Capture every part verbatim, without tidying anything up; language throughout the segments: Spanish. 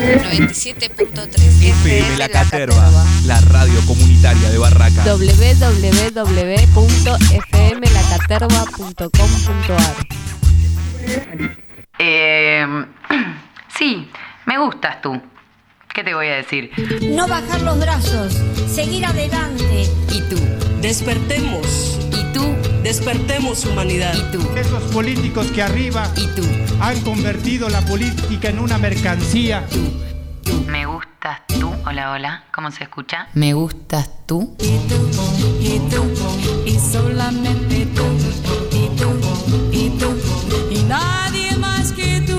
noventa y siete punto tres F M La Caterva, la radio comunitaria de Barracas. doble u doble u doble u punto f m la caterva punto com punto a r. Eh, sí, me gustas tú. ¿Qué te voy a decir? No bajar los brazos, seguir adelante. ¿Y tú? Despertemos. ¿Y tú? Despertemos, humanidad. ¿Y tú? Esos políticos que arriba ¿Y tú? han convertido la política en una mercancía. Tú. Tú. Me gustas tú. Hola, hola. ¿Cómo se escucha? Me gustas tú. Y tú, y tú, y solamente tú. Y tú, y tú, y nadie más que tú.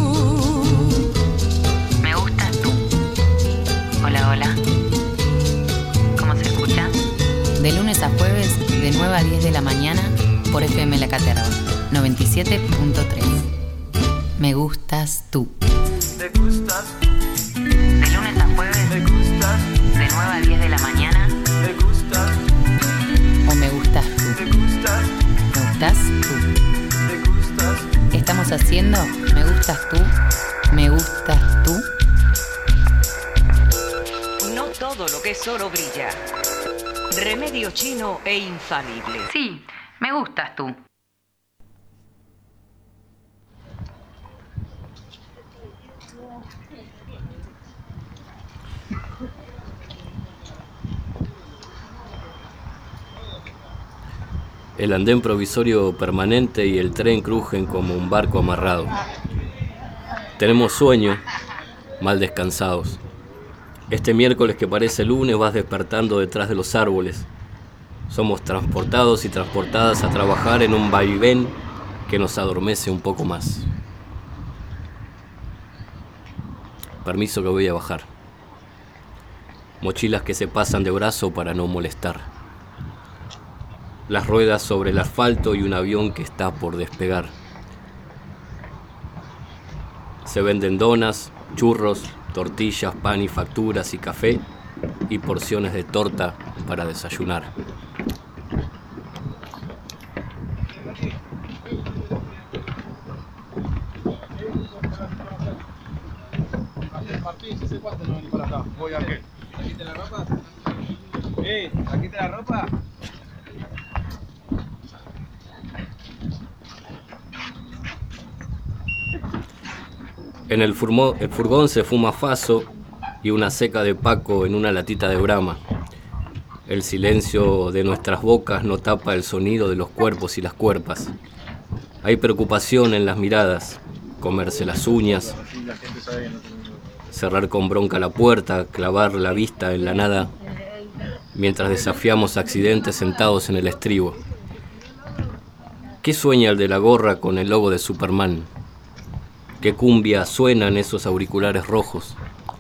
Me gustas tú. Hola, hola. ¿Cómo se escucha? De lunes a jueves, de nueve a diez de la mañana, por F M La Caterva, noventa y siete punto tres. Me gustas tú. Me gustas. De lunes a jueves, Me gustas. de nueve a diez de la mañana, Me gustas. o me gustas tú. Me gustas. Me gustas tú. Me gustas. Estamos haciendo Me gustas tú. Me gustas tú. No todo lo que es oro brilla. Remedio chino e infalible. Sí, me gustas tú. El andén provisorio permanente y el tren crujen como un barco amarrado. Tenemos sueño, mal descansados. Este miércoles que parece lunes vas despertando detrás de los árboles. Somos transportados y transportadas a trabajar en un vaivén que nos adormece un poco más. Permiso que voy a bajar. Mochilas que se pasan de brazo para no molestar. Las ruedas sobre el asfalto y un avión que está por despegar. Se venden donas, churros, tortillas, pan y facturas y café y porciones de torta para desayunar. Voy a qué. ¿Trajiste la ropa? ¿Eh? ¿Trajiste la ropa? En el, furmo, el furgón se fuma faso y una seca de Paco en una latita de Brahma. El silencio de nuestras bocas no tapa el sonido de los cuerpos y las cuerpas. Hay preocupación en las miradas, comerse las uñas, cerrar con bronca la puerta, clavar la vista en la nada, mientras desafiamos accidentes sentados en el estribo. ¿Qué sueña el de la gorra con el logo de Superman? ¿Qué cumbia suenan esos auriculares rojos?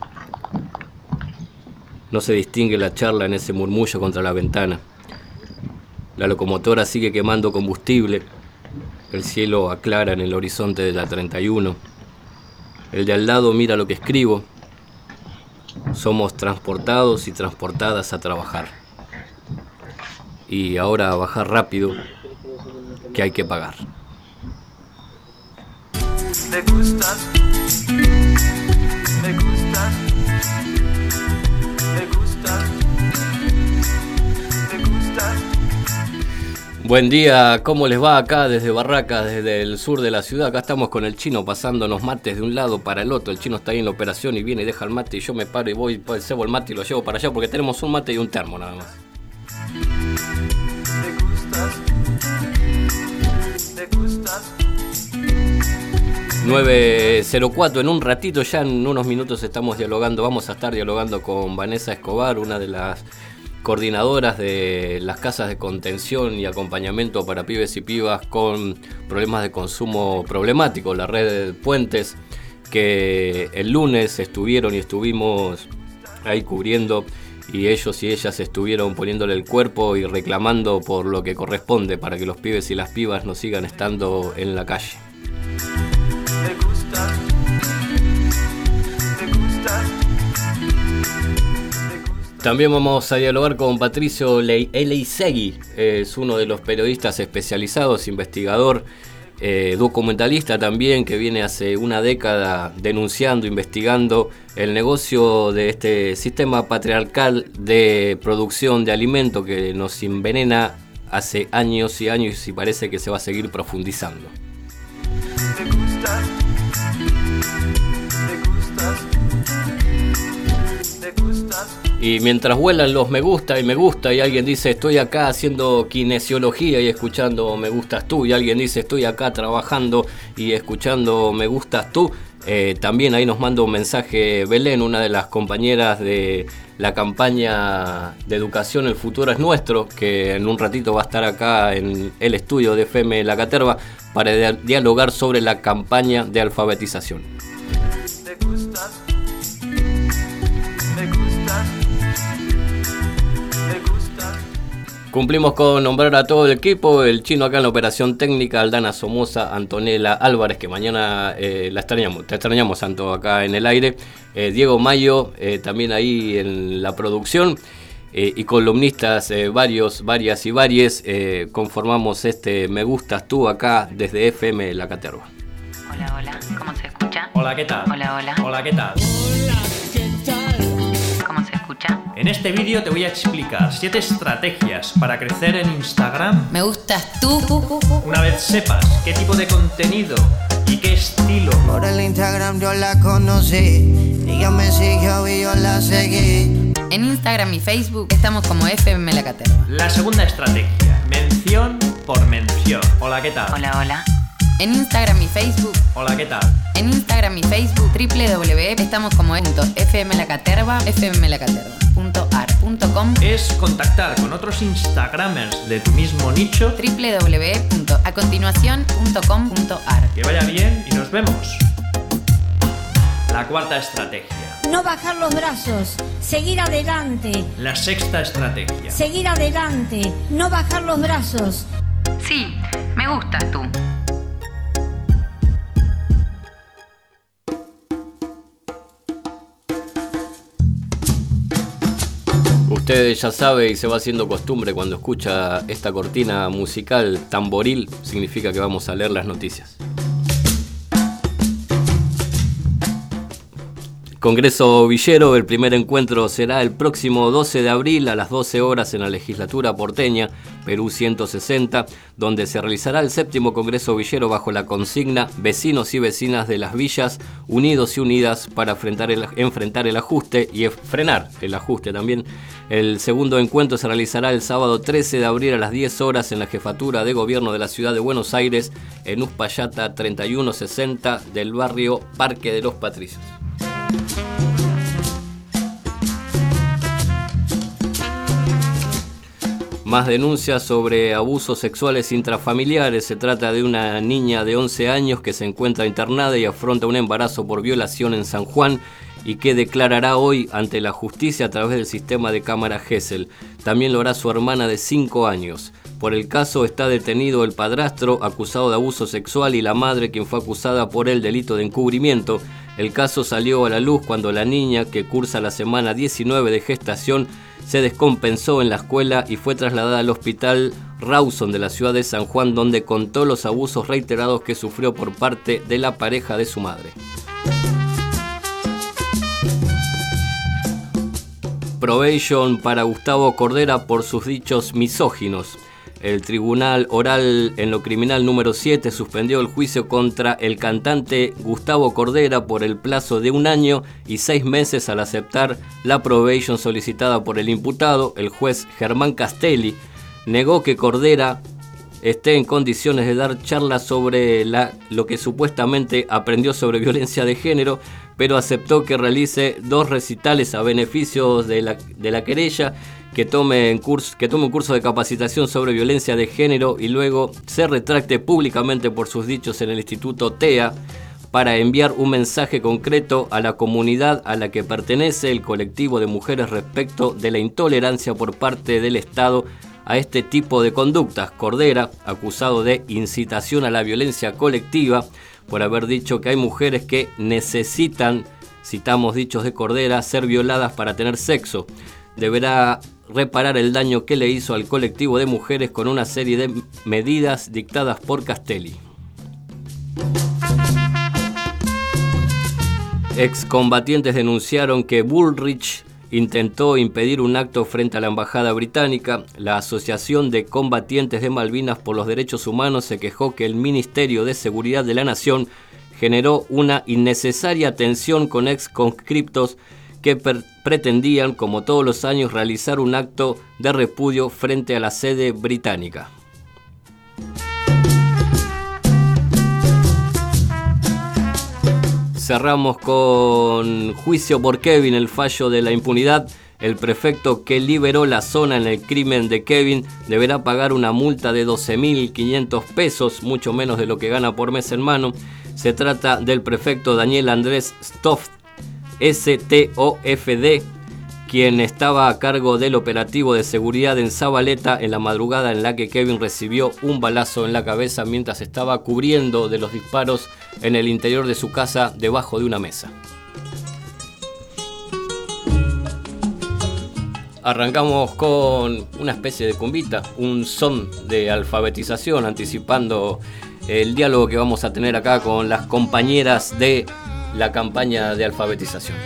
No se distingue la charla en ese murmullo contra la ventana. La locomotora sigue quemando combustible. El cielo aclara en el horizonte de la treinta y uno. El de al lado mira lo que escribo. Somos transportados y transportadas a trabajar. Y ahora a bajar rápido, que hay que pagar. Me gustas. Me gustas. Me gustas. Me gustas. Buen día, ¿cómo les va acá desde Barracas, desde el sur de la ciudad? Acá estamos con el chino pasándonos mates de un lado para el otro. El chino está ahí en la operación y viene y deja el mate y yo me paro y voy, cebo el mate y lo llevo para allá porque tenemos un mate y un termo nada más. Me gustas. Me gustas. nueve cero cuatro, en un ratito, ya en unos minutos estamos dialogando, vamos a estar dialogando con Vanessa Escobar, una de las coordinadoras de las casas de contención y acompañamiento para pibes y pibas con problemas de consumo problemático, la red Puentes, que el lunes estuvieron y estuvimos ahí cubriendo y ellos y ellas estuvieron poniéndole el cuerpo y reclamando por lo que corresponde para que los pibes y las pibas no sigan estando en la calle. Me gustas. Me gustas. También vamos a dialogar con Patricio Eleizegui, es uno de los periodistas especializados, investigador eh, documentalista también, que viene hace una década denunciando, investigando el negocio de este sistema patriarcal de producción de alimento que nos envenena hace años y años y parece que se va a seguir profundizando. Me gustas, me gustas, me gustas. Y mientras vuelan los me gusta y me gusta y alguien dice estoy acá haciendo kinesiología y escuchando me gustas tú, y alguien dice estoy acá trabajando y escuchando me gustas tú, eh, también ahí nos manda un mensaje Belén, una de las compañeras de la campaña de educación El Futuro es Nuestro, que en un ratito va a estar acá en el estudio de F M La Caterva para dia- dialogar sobre la campaña de alfabetización. Me gustas, me gustas, me gustas. Cumplimos con nombrar a todo el equipo, el chino acá en la operación técnica, Aldana Somoza, Antonella Álvarez, que mañana eh, la extrañamos, te extrañamos Santo acá en el aire, eh, Diego Mayo eh, también ahí en la producción, eh, y columnistas eh, varios, varias y varias, eh, conformamos este Me Gustas Tú acá desde F M La Caterva. Hola, hola, ¿cómo se escucha? Hola, ¿qué tal? Hola, hola. Hola, ¿qué tal? ¿Cómo se escucha? En este vídeo te voy a explicar siete estrategias para crecer en Instagram. Me gustas tú. Una vez sepas qué tipo de contenido y qué estilo. Por el Instagram yo la conocí, ella me siguió y yo la seguí. En Instagram y Facebook estamos como F M La Caterva. La segunda estrategia, mención por mención. Hola, ¿qué tal? Hola, hola. En Instagram y Facebook. Hola, ¿qué tal? En Instagram y Facebook, doble u doble u doble u estamos como en F M La Caterva, F M La Caterva punto ar punto com. Es contactar con otros Instagramers de tu mismo nicho. doble u doble u doble u punto a continuación punto com punto ar. Que vaya bien y nos vemos. La cuarta estrategia. No bajar los brazos, seguir adelante, La sexta estrategia. seguir adelante, no bajar los brazos. Sí, me gustas tú. Usted ya sabe y se va haciendo costumbre cuando escucha esta cortina musical tamboril, significa que vamos a leer las noticias. Congreso Villero, el primer encuentro será el próximo doce de abril a las doce horas en la legislatura porteña, Perú ciento sesenta, donde se realizará el séptimo Congreso Villero bajo la consigna Vecinos y vecinas de las villas, unidos y unidas para enfrentar el, enfrentar el ajuste y frenar el ajuste también. El segundo encuentro se realizará el sábado trece de abril a las diez horas en la Jefatura de Gobierno de la Ciudad de Buenos Aires, en Uspallata treinta y uno sesenta del barrio Parque de los Patricios. Más denuncias sobre abusos sexuales intrafamiliares. Se trata de una niña de once años que se encuentra internada y afronta un embarazo por violación en San Juan y que declarará hoy ante la justicia a través del sistema de cámara Gesell. También lo hará su hermana de cinco años. Por el caso está detenido el padrastro acusado de abuso sexual y la madre quien fue acusada por el delito de encubrimiento. El caso salió a la luz cuando la niña, que cursa la semana diecinueve de gestación, se descompensó en la escuela y fue trasladada al hospital Rawson de la ciudad de San Juan, donde contó los abusos reiterados que sufrió por parte de la pareja de su madre. Probation para Gustavo Cordera por sus dichos misóginos. El Tribunal Oral en lo Criminal número siete suspendió el juicio contra el cantante Gustavo Cordera por el plazo de un año y seis meses al aceptar la probation solicitada por el imputado. El juez Germán Castelli negó que Cordera esté en condiciones de dar charlas sobre la, lo que supuestamente aprendió sobre violencia de género, pero aceptó que realice dos recitales a beneficio de la, de la querella, que tome, en curso, que tome un curso de capacitación sobre violencia de género y luego se retracte públicamente por sus dichos en el Instituto T E A para enviar un mensaje concreto a la comunidad a la que pertenece el colectivo de mujeres respecto de la intolerancia por parte del Estado a este tipo de conductas. Cordera, acusado de incitación a la violencia colectiva por haber dicho que hay mujeres que necesitan, citamos dichos de Cordera, ser violadas para tener sexo, deberá reparar el daño que le hizo al colectivo de mujeres con una serie de medidas dictadas por Castelli. excombatientes denunciaron que Bullrich intentó impedir un acto frente a la embajada británica. La Asociación de Combatientes de Malvinas por los Derechos Humanos se quejó que el Ministerio de Seguridad de la Nación generó una innecesaria tensión con ex-conscriptos que per- pretendían, como todos los años, realizar un acto de repudio frente a la sede británica. Cerramos con juicio por Kevin, el fallo de la impunidad. El prefecto que liberó la zona en el crimen de Kevin deberá pagar una multa de doce mil quinientos pesos, mucho menos de lo que gana por mes en mano. Se trata del prefecto Daniel Andrés Stoff, S T O F D, quien estaba a cargo del operativo de seguridad en Zabaleta en la madrugada en la que Kevin recibió un balazo en la cabeza mientras estaba cubriendo de los disparos en el interior de su casa debajo de una mesa. Arrancamos con una especie de cumbita, un son de alfabetización, anticipando el diálogo que vamos a tener acá con las compañeras de la campaña de alfabetización.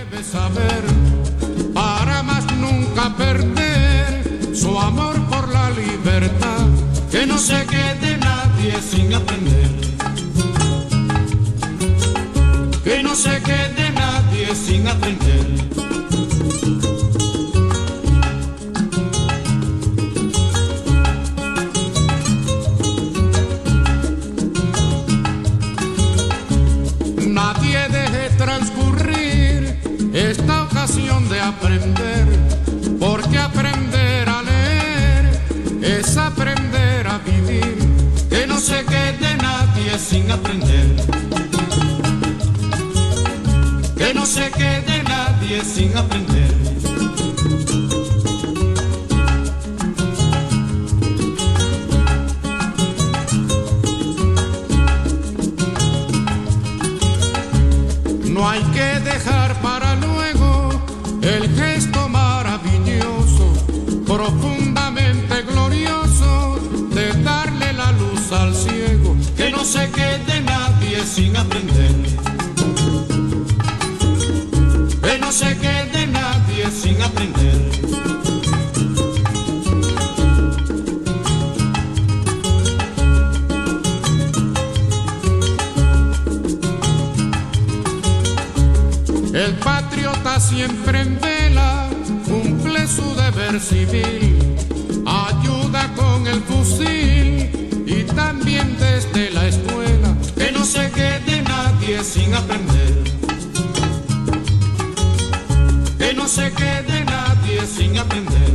Para más nunca perder su amor por la libertad, que no se quede nadie sin aprender, que no se quede nadie sin aprender. Nadie deje transcurrir esta ocasión de aprender, porque aprender a leer es aprender a vivir, que no se quede nadie sin aprender, que no se quede nadie sin aprender. No hay que dejar para luego el gesto maravilloso, profundamente glorioso, de darle la luz al ciego, que no se quede nadie sin aprender, que no se quede nadie sin aprender. El patriota siempre en vela cumple su deber civil, ayuda con el fusil y también desde la escuela, que no se quede nadie sin aprender, que no se quede nadie sin aprender.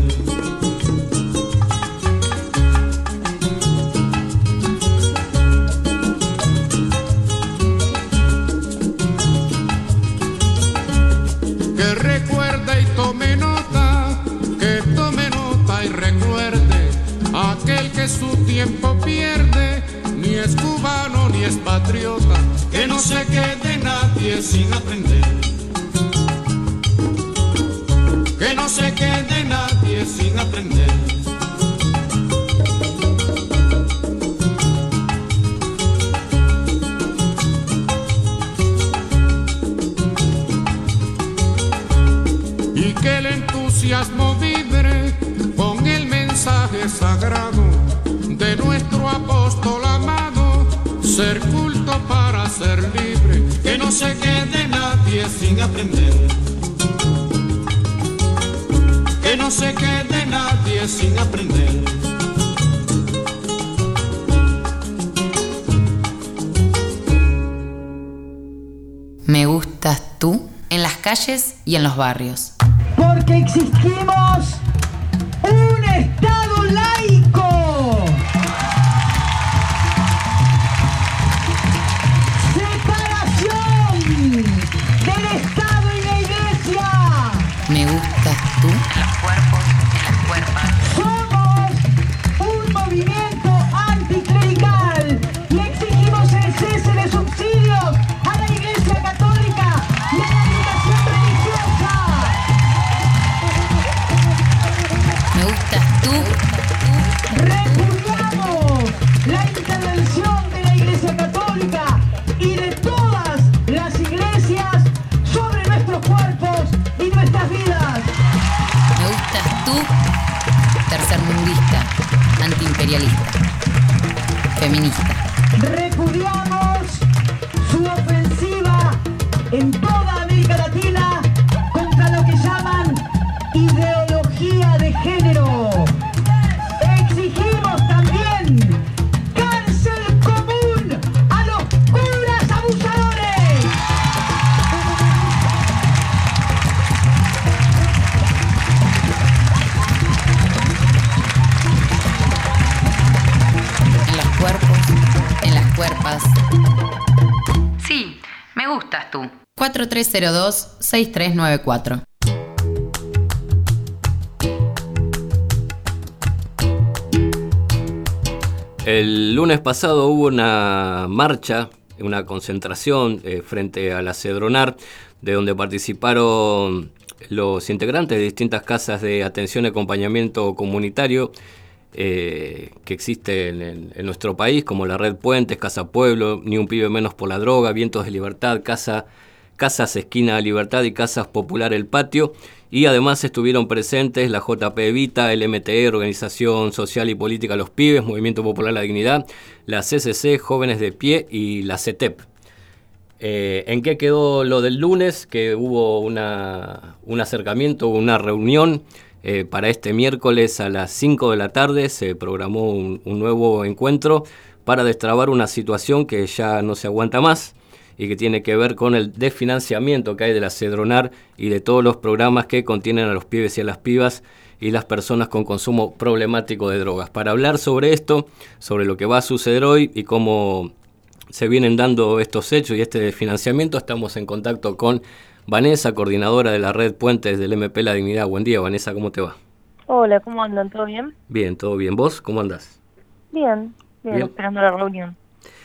Que recuerde y tome nota, que tome nota y recuerde, aquel que su tiempo pierde, ni es cubano ni es patriota, que no se quede nadie sin aprender, que no se quede nadie sin aprender. Y que el entusiasmo vibre con el mensaje sagrado de nuestro apóstol amado, ser culto para ser libre, que no se quede nadie sin aprender, que no se quede nadie sin aprender. Me gustas tú en las calles y en los barrios. Porque exigimos un Estado laico. Separación del Estado y la Iglesia. Me gustas tú en los cuerpos y las cuerpas. Somos un movimiento anticlerical y exigimos el cese de subsidios a la Iglesia Católica y a la educación religiosa. Me gustas tú. Repudiamos la intervención de la Iglesia Católica y de todas las iglesias sobre tú, tercermundista, antiimperialista, feminista. Repudiamos su ofensiva en toda América Latina contra lo que llaman ideología de género. Exigimos también cárcel común a los curas abusadores. En los cuerpos, en las cuerpas. Sí, me gustas tú. cuatro tres cero dos, seis tres nueve cuatro. El lunes pasado hubo una marcha, una concentración eh, frente a la Cedronar, de donde participaron los integrantes de distintas casas de atención y acompañamiento comunitario eh, que existen en, en nuestro país, como la Red Puentes, Casa Pueblo, Ni un pibe menos por la droga, Vientos de Libertad, Casa, Casas Esquina Libertad y Casas Popular El Patio. Y además estuvieron presentes la J P Evita, el M T E, Organización Social y Política Los Pibes, Movimiento Popular La Dignidad, la C C C, Jóvenes de Pie y la C E T E P. Eh, ¿En qué quedó lo del lunes? Que hubo una, un acercamiento, una reunión eh, para este miércoles a las cinco de la tarde. Se programó un, un nuevo encuentro para destrabar una situación que ya no se aguanta más y que tiene que ver con el desfinanciamiento que hay de la Cedronar y de todos los programas que contienen a los pibes y a las pibas y las personas con consumo problemático de drogas. Para hablar sobre esto, sobre lo que va a suceder hoy y cómo se vienen dando estos hechos y este desfinanciamiento, estamos en contacto con Vanessa, coordinadora de la Red Puentes del M P La Dignidad. Buen día, Vanessa, ¿cómo te va? Hola, ¿cómo andan? ¿Todo bien? Bien, todo bien. ¿Vos cómo andás? Bien, bien, bien. Esperando la reunión.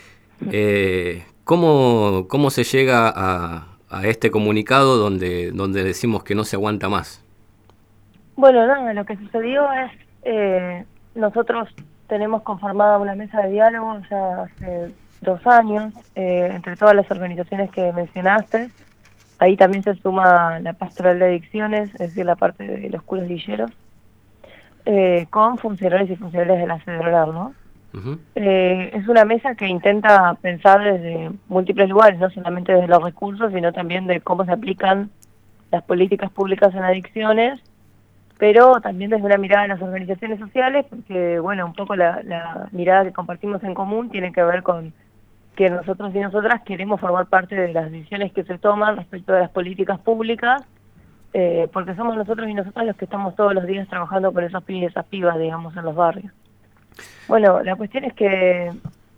Eh... ¿Cómo, cómo se llega a, a este comunicado donde, donde decimos que no se aguanta más? Bueno, nada, lo que sucedió es, eh, nosotros tenemos conformada una mesa de diálogo ya hace dos años, eh, entre todas las organizaciones que mencionaste. Ahí también se suma la Pastoral de Adicciones, es decir, la parte de los curas villeros, eh, con funcionarios y funcionarios de la Cedronar, ¿no? Uh-huh. Eh, es una mesa que intenta pensar desde múltiples lugares, no solamente desde los recursos, sino también de cómo se aplican las políticas públicas en adicciones, pero también desde una mirada de las organizaciones sociales, porque bueno, un poco la, la mirada que compartimos en común tiene que ver con que nosotros y nosotras queremos formar parte de las decisiones que se toman respecto de las políticas públicas, eh, porque somos nosotros y nosotras los que estamos todos los días trabajando con esos pibes y esas pibas, digamos, en los barrios. Bueno, la cuestión es que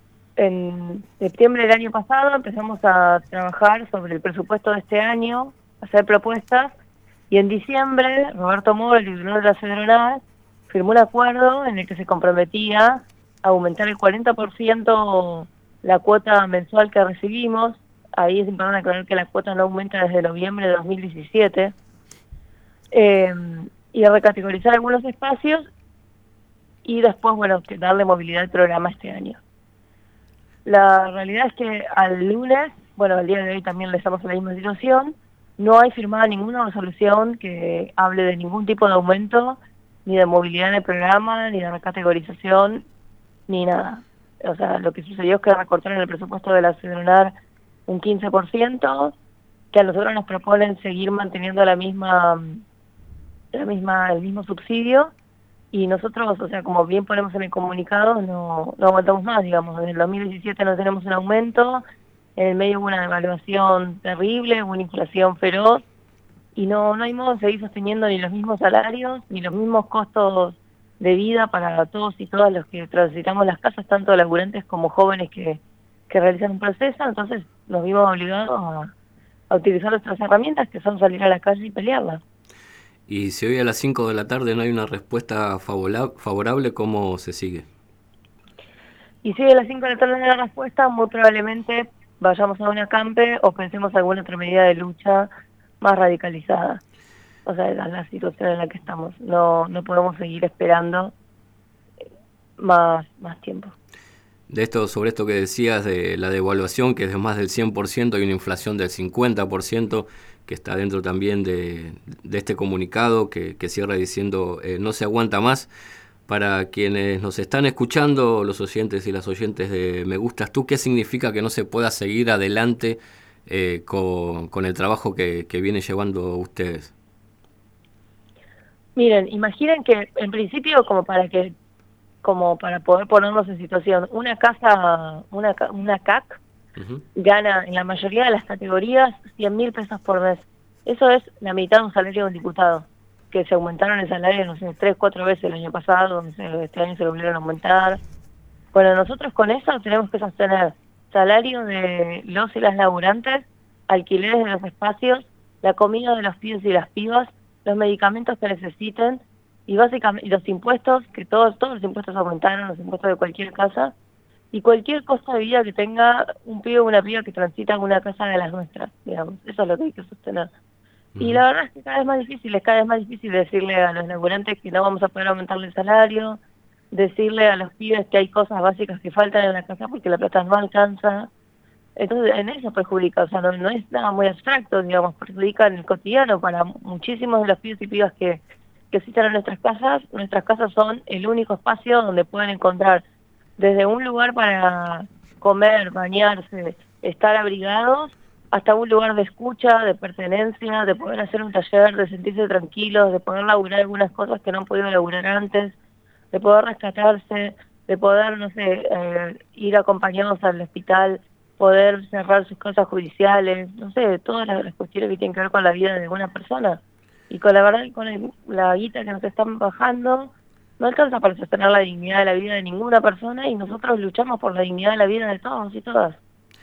en septiembre del año pasado empezamos a trabajar sobre el presupuesto de este año, hacer propuestas, y en diciembre Roberto Moro, el titular de la Cedronar, firmó un acuerdo en el que se comprometía a aumentar el cuarenta por ciento la cuota mensual que recibimos. Ahí es importante aclarar que la cuota no aumenta desde noviembre de dos mil diecisiete, eh, y a recategorizar algunos espacios y después, bueno, que darle movilidad al programa este año. La realidad es que al lunes, bueno, al día de hoy también le estamos en la misma situación, no hay firmada ninguna resolución que hable de ningún tipo de aumento, ni de movilidad en el programa, ni de recategorización, ni nada. O sea, lo que sucedió es que recortaron el presupuesto de la Cedronar un quince por ciento, que a nosotros nos proponen seguir manteniendo la misma, la misma, el mismo subsidio, y nosotros, o sea, como bien ponemos en el comunicado, no, no aguantamos más, digamos. Desde el dos mil diecisiete no tenemos un aumento, en el medio hubo una devaluación terrible, hubo una inflación feroz, y no, no hay modo de seguir sosteniendo ni los mismos salarios, ni los mismos costos de vida para todos y todas los que transitamos las casas, tanto laburantes como jóvenes que, que realizan un proceso. Entonces nos vimos obligados a, a utilizar nuestras herramientas, que son salir a la calle y pelearlas. Y si hoy a las cinco de la tarde no hay una respuesta favorable, ¿cómo se sigue? Y si a las cinco de la tarde no hay una respuesta, muy probablemente vayamos a un acampe o pensemos alguna otra medida de lucha más radicalizada. O sea, esa es la situación en la que estamos. No no podemos seguir esperando más, más tiempo. De esto, sobre esto que decías de la devaluación, que es de más del cien por ciento y una inflación del cincuenta por ciento, que está dentro también de, de este comunicado, que, que cierra diciendo eh, no se aguanta más. Para quienes nos están escuchando, los oyentes y las oyentes de Me Gustas Tú, ¿qué significa que no se pueda seguir adelante eh, con, con el trabajo que, que vienen llevando ustedes? Miren, imaginen que en principio, como para que como para poder ponernos en situación, una casa, una, una C A C uh-huh. gana en la mayoría de las categorías cien mil pesos por mes. Eso es la mitad de un salario de un diputado, que se aumentaron el salario, no sé, tres, cuatro veces el año pasado, no sé, este año se lo volvieron a aumentar. Bueno, nosotros con eso tenemos que sostener salario de los y las laburantes, alquileres de los espacios, la comida de los pibes y las pibas, los medicamentos que necesiten, y básicamente y los impuestos, que todos todos los impuestos aumentaron, los impuestos de cualquier casa, y cualquier costo de vida que tenga un pibe o una piba que transita en una casa de las nuestras, digamos. Eso es lo que hay que sostener. Uh-huh. Y la verdad es que cada vez más difícil, es cada vez más difícil decirle a los laburantes que no vamos a poder aumentarle el salario, decirle a los pibes que hay cosas básicas que faltan en la casa porque la plata no alcanza. Entonces, en eso perjudica, o sea, no, no es nada muy abstracto, digamos, perjudica en el cotidiano para muchísimos de los pibes y pibas que, que asistan a nuestras casas. Nuestras casas son el único espacio donde pueden encontrar desde un lugar para comer, bañarse, estar abrigados, hasta un lugar de escucha, de pertenencia, de poder hacer un taller, de sentirse tranquilos, de poder laburar algunas cosas que no han podido laburar antes, de poder rescatarse, de poder, no sé, eh, ir acompañados al hospital, poder cerrar sus cosas judiciales, no sé, todas las, las cuestiones que tienen que ver con la vida de una persona. Y con la verdad, con el, la guita que nos están bajando, no alcanza para sostener la dignidad de la vida de ninguna persona, y nosotros luchamos por la dignidad de la vida de todos y todas.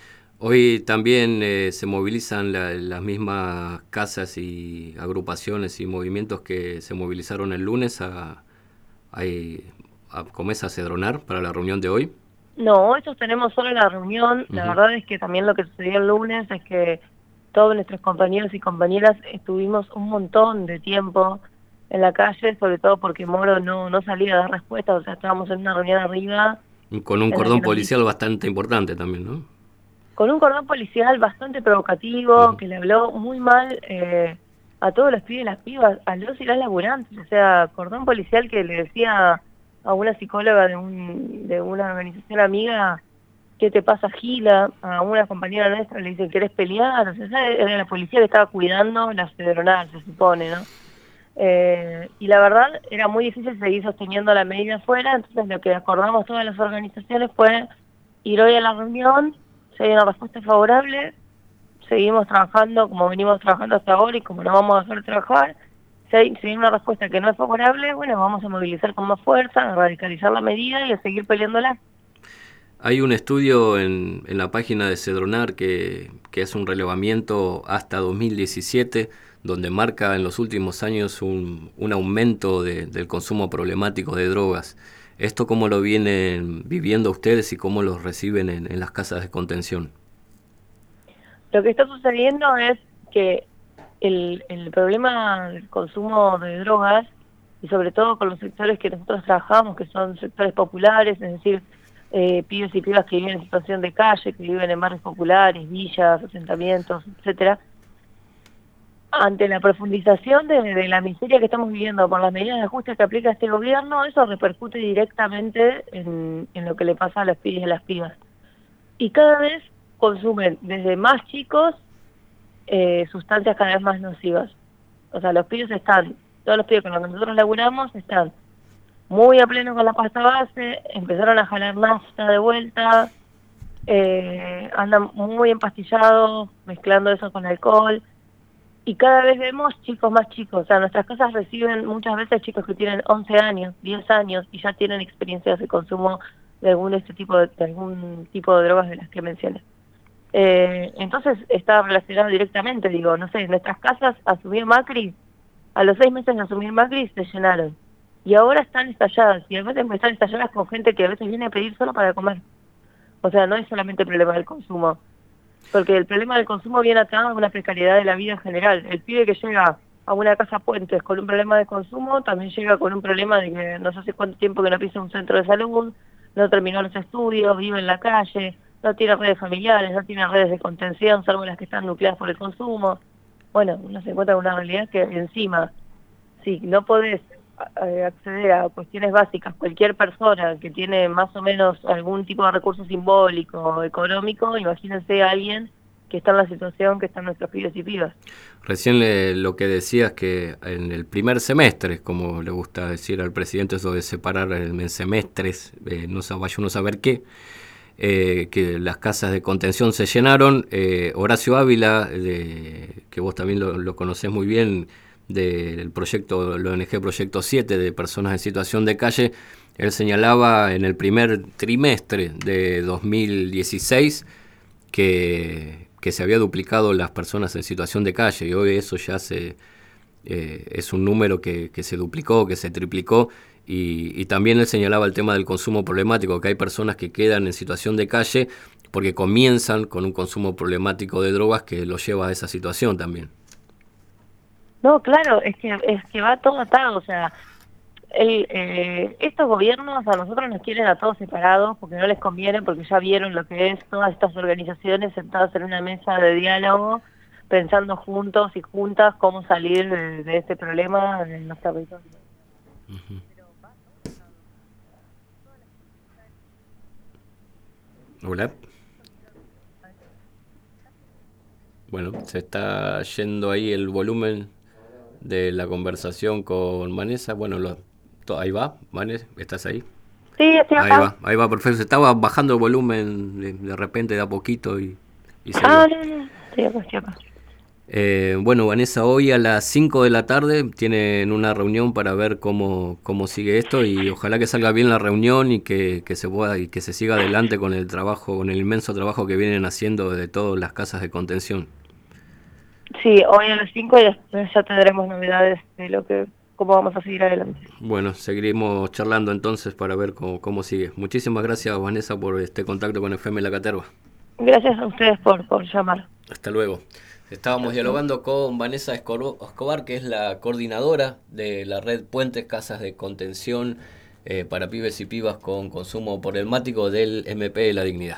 Hoy también eh, se movilizan la, las mismas casas y agrupaciones y movimientos que se movilizaron el lunes a, a, a, ¿cómo es? a Cedronar para la reunión de hoy. No, hoy sostenemos solo la reunión. La uh-huh. verdad es que también lo que sucedió el lunes es que todos nuestros compañeros y compañeras estuvimos un montón de tiempo en la calle, sobre todo porque Moro no, no salía a dar respuesta, o sea, estábamos en una reunión arriba. Con un cordón policial bastante importante también, ¿no? Con un cordón policial bastante provocativo, uh-huh. que le habló muy mal eh, a todos los pibes y las pibas, a los y las laburantes, o sea, cordón policial que le decía a una psicóloga de un de una organización amiga, ¿qué te pasa, Gila? A una compañera nuestra le dicen, ¿querés pelear? O sea, esa era la policía que estaba cuidando la Cedronar, se supone, ¿no? Eh, y la verdad, era muy difícil seguir sosteniendo la medida afuera, entonces lo que acordamos todas las organizaciones fue ir hoy a la reunión, si hay una respuesta favorable, seguimos trabajando como venimos trabajando hasta ahora, y como no vamos a dejar de trabajar. Si hay, si hay una respuesta que no es favorable, bueno, vamos a movilizar con más fuerza, a radicalizar la medida y a seguir peleándola. Hay un estudio en, en la página de Cedronar que, que es un relevamiento hasta dos mil diecisiete, donde marca en los últimos años un, un aumento de, del consumo problemático de drogas. ¿Esto cómo lo vienen viviendo ustedes y cómo lo reciben en, en las casas de contención? Lo que está sucediendo es que el, el problema del consumo de drogas, y sobre todo con los sectores que nosotros trabajamos, que son sectores populares, es decir, eh, pibes y pibas que viven en situación de calle, que viven en barrios populares, villas, asentamientos, etcétera. Ante la profundización de, de la miseria que estamos viviendo por las medidas de ajuste que aplica este gobierno, eso repercute directamente en, en lo que le pasa a los pibes y a las pibas. Y cada vez consumen desde más chicos eh, sustancias cada vez más nocivas. O sea, los pibes están, todos los pibes con los que nosotros laburamos están muy a pleno con la pasta base, empezaron a jalar nafta de vuelta, eh, andan muy empastillados, mezclando eso con alcohol. Y cada vez vemos chicos más chicos, o sea, nuestras casas reciben muchas veces chicos que tienen once años, diez años, y ya tienen experiencias de consumo de algún este tipo de, de algún tipo de drogas de las que mencioné. Eh, entonces está relacionado directamente, digo, no sé, nuestras casas asumió Macri, a los seis meses de asumir Macri se llenaron, y ahora están estalladas, y a veces están estalladas con gente que a veces viene a pedir solo para comer. O sea, no es solamente el problema del consumo, porque el problema del consumo viene atado a una precariedad de la vida en general. El pibe que llega a una casa Puentes con un problema de consumo, también llega con un problema de que no sé hace cuánto tiempo que no pisa un centro de salud, no terminó los estudios, vive en la calle, no tiene redes familiares, no tiene redes de contención, salvo las que están nucleadas por el consumo. bueno, uno se encuentra con una realidad que encima, si no podés eh, acceder a cuestiones básicas, cualquier persona que tiene más o menos algún tipo de recurso simbólico o económico, imagínense a alguien que está en la situación que están nuestros pibes y pibas. Recién le, lo que decías que en el primer semestre, como le gusta decir al presidente, eso de separar en semestres, eh, no vaya uno a saber qué, eh, que las casas de contención se llenaron. eh, Horacio Ávila, de, que vos también lo, lo conocés muy bien, del proyecto, el O N G Proyecto siete de personas en situación de calle, él señalaba en el primer trimestre de dos mil dieciséis que... que se había duplicado las personas en situación de calle, y hoy eso ya se eh, es un número que, que se duplicó, que se triplicó, y, y también él señalaba el tema del consumo problemático, que hay personas que quedan en situación de calle porque comienzan con un consumo problemático de drogas que los lleva a esa situación también. No, claro, es que es que va todo atado, o sea, el, eh, estos gobiernos a nosotros nos quieren a todos separados porque no les conviene, porque ya vieron lo que es todas estas organizaciones sentadas en una mesa de diálogo, pensando juntos y juntas cómo salir de, de este problema en nuestra región. Uh-huh. Hola. Bueno, se está yendo ahí el volumen de la conversación con Vanessa. Bueno, lo, to, ahí va, Vanessa, ¿estás ahí? Sí, estoy acá. Ahí va, ahí va, perfecto. Se estaba bajando el volumen de, de repente, de a poquito y, y se Ah, iba. no, no, estoy acá, estoy acá. Eh, bueno, Vanessa, hoy a las cinco de la tarde tienen una reunión para ver cómo, cómo sigue esto, y ojalá que salga bien la reunión y que, que se pueda y que se siga adelante con el trabajo, con el inmenso trabajo que vienen haciendo de todas las casas de contención. Sí, hoy a las cinco ya, ya tendremos novedades de lo que cómo vamos a seguir adelante. Bueno, seguiremos charlando entonces para ver cómo, cómo sigue. Muchísimas gracias, Vanessa, por este contacto con F M La Caterva. Gracias a ustedes por, por llamar. Hasta luego. Estábamos dialogando con Vanessa Escobar, que es la coordinadora de la red Puentes Casas de Contención eh, para pibes y pibas con consumo problemático del M P de La Dignidad.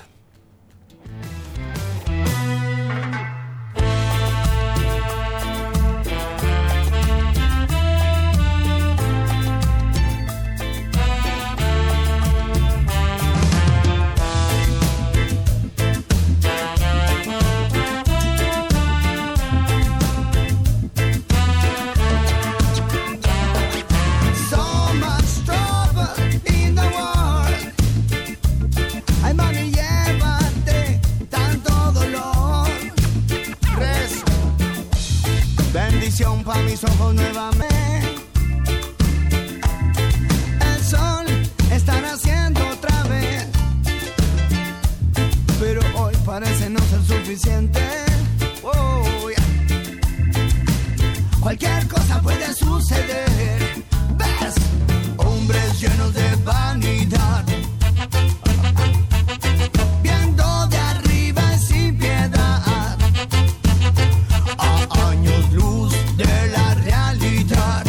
Pa' mis ojos nuevamente. El sol está naciendo otra vez, pero hoy parece no ser suficiente. Oh, yeah. Cualquier cosa puede suceder. ¿Ves? Hombres llenos de vanidad, viendo de arriba y sin piedad, a años luz de la realidad.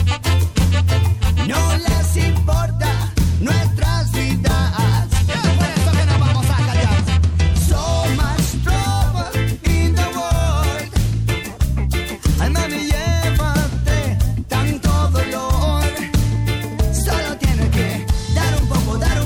No les importa nuestras vidas. Es por eso que no vamos a callar. So much trouble in the world. Ay, mami, llévate tanto dolor. Solo tienes que dar un poco, dar un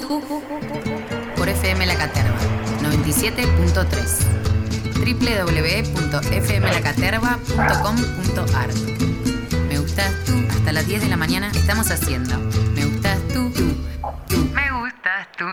por F M La Caterva noventa y siete punto tres. doble u doble u doble u punto f m la caterva punto com punto a r. Me gustas tú, hasta las diez de la mañana estamos haciendo Me gustas tú, tú, tú. Me gustas tú.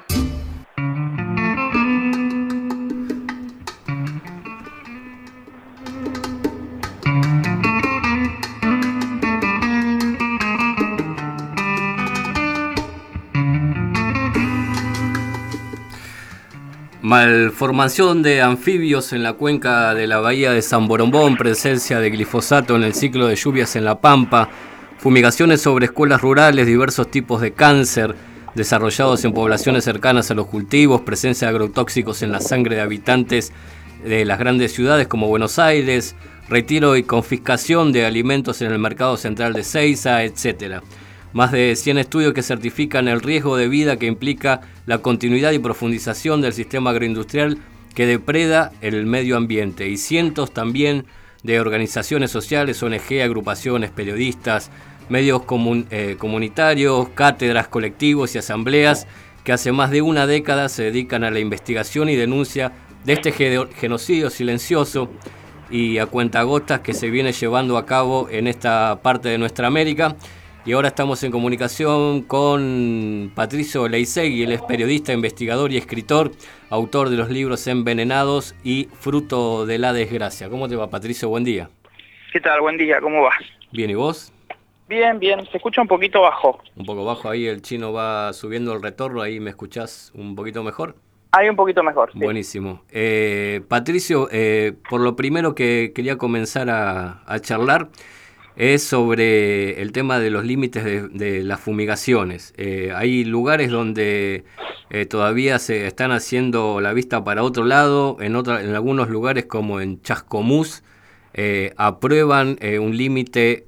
Malformación de anfibios en la cuenca de la bahía de San Borombón, presencia de glifosato en el ciclo de lluvias en La Pampa, fumigaciones sobre escuelas rurales, diversos tipos de cáncer desarrollados en poblaciones cercanas a los cultivos, presencia de agrotóxicos en la sangre de habitantes de las grandes ciudades como Buenos Aires, retiro y confiscación de alimentos en el mercado central de Ezeiza, etcétera. Más de cien estudios que certifican el riesgo de vida que implica la continuidad y profundización del sistema agroindustrial que depreda el medio ambiente, y cientos también de organizaciones sociales, O N G, agrupaciones, periodistas, medios comun, eh, comunitarios, cátedras, colectivos y asambleas que hace más de una década se dedican a la investigación y denuncia de este genocidio silencioso y a cuentagotas que se viene llevando a cabo en esta parte de nuestra América. Y ahora estamos en comunicación con Patricio Leisegui, él es periodista, investigador y escritor, autor de los libros Envenenados y Fruto de la Desgracia. ¿Cómo te va, Patricio? Buen día. ¿Qué tal? Buen día, ¿cómo vas? Bien, ¿y vos? Bien, bien, se escucha un poquito bajo. Un poco bajo, ahí el chino va subiendo el retorno, ahí me escuchás un poquito mejor. Ahí un poquito mejor, sí. Buenísimo. Eh, Patricio, eh, por lo primero que quería comenzar a, a charlar es sobre el tema de los límites de, de las fumigaciones. Eh, hay lugares donde eh, todavía se están haciendo la vista para otro lado, en, otra, en algunos lugares como en Chascomús eh, aprueban eh, un límite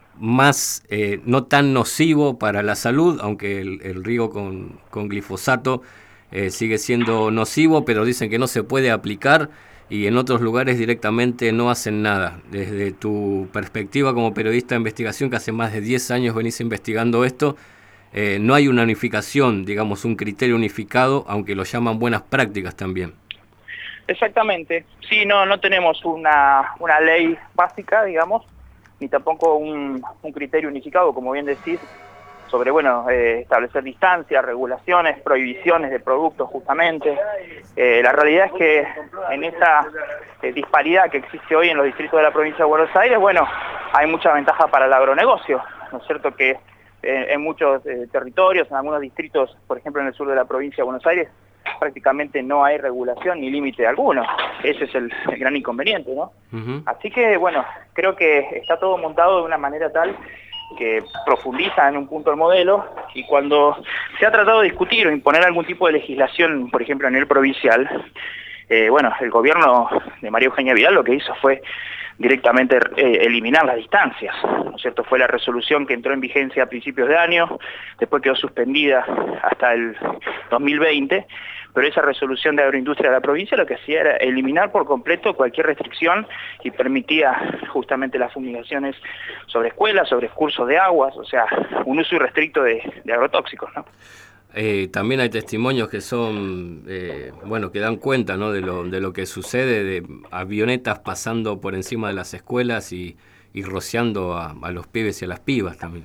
más eh, no tan nocivo para la salud, aunque el, el riego con, con glifosato eh, sigue siendo nocivo, pero dicen que no se puede aplicar. Y en otros lugares directamente no hacen nada. Desde tu perspectiva como periodista de investigación, que hace más de diez años venís investigando esto, eh, no hay una unificación, digamos, un criterio unificado, aunque lo llaman buenas prácticas también. Exactamente. Sí, no no tenemos una, una ley básica, digamos, ni tampoco un, un criterio unificado, como bien decís, sobre, bueno, eh, establecer distancias, regulaciones, prohibiciones de productos, justamente. Eh, la realidad es que en esa eh, disparidad que existe hoy en los distritos de la provincia de Buenos Aires, bueno, hay mucha ventaja para el agronegocio, ¿no es cierto? Que eh, en muchos eh, territorios, en algunos distritos, por ejemplo en el sur de la provincia de Buenos Aires, prácticamente no hay regulación ni límite alguno. Ese es el, el gran inconveniente, ¿no? Uh-huh. Así que, bueno, creo que está todo montado de una manera tal que profundiza en un punto el modelo, y cuando se ha tratado de discutir o imponer algún tipo de legislación, por ejemplo a nivel provincial, eh, bueno, el gobierno de María Eugenia Vidal lo que hizo fue directamente eh, eliminar las distancias, ¿no es cierto? Fue la resolución que entró en vigencia a principios de año, después quedó suspendida hasta el dos mil veinte, pero esa resolución de agroindustria de la provincia lo que hacía era eliminar por completo cualquier restricción y permitía justamente las fumigaciones sobre escuelas, sobre cursos de aguas, o sea, un uso irrestricto de, de agrotóxicos, ¿no? Eh, también hay testimonios que son, eh, bueno, que dan cuenta, ¿no?, de lo, de lo que sucede, de avionetas pasando por encima de las escuelas y, y rociando a, a los pibes y a las pibas también.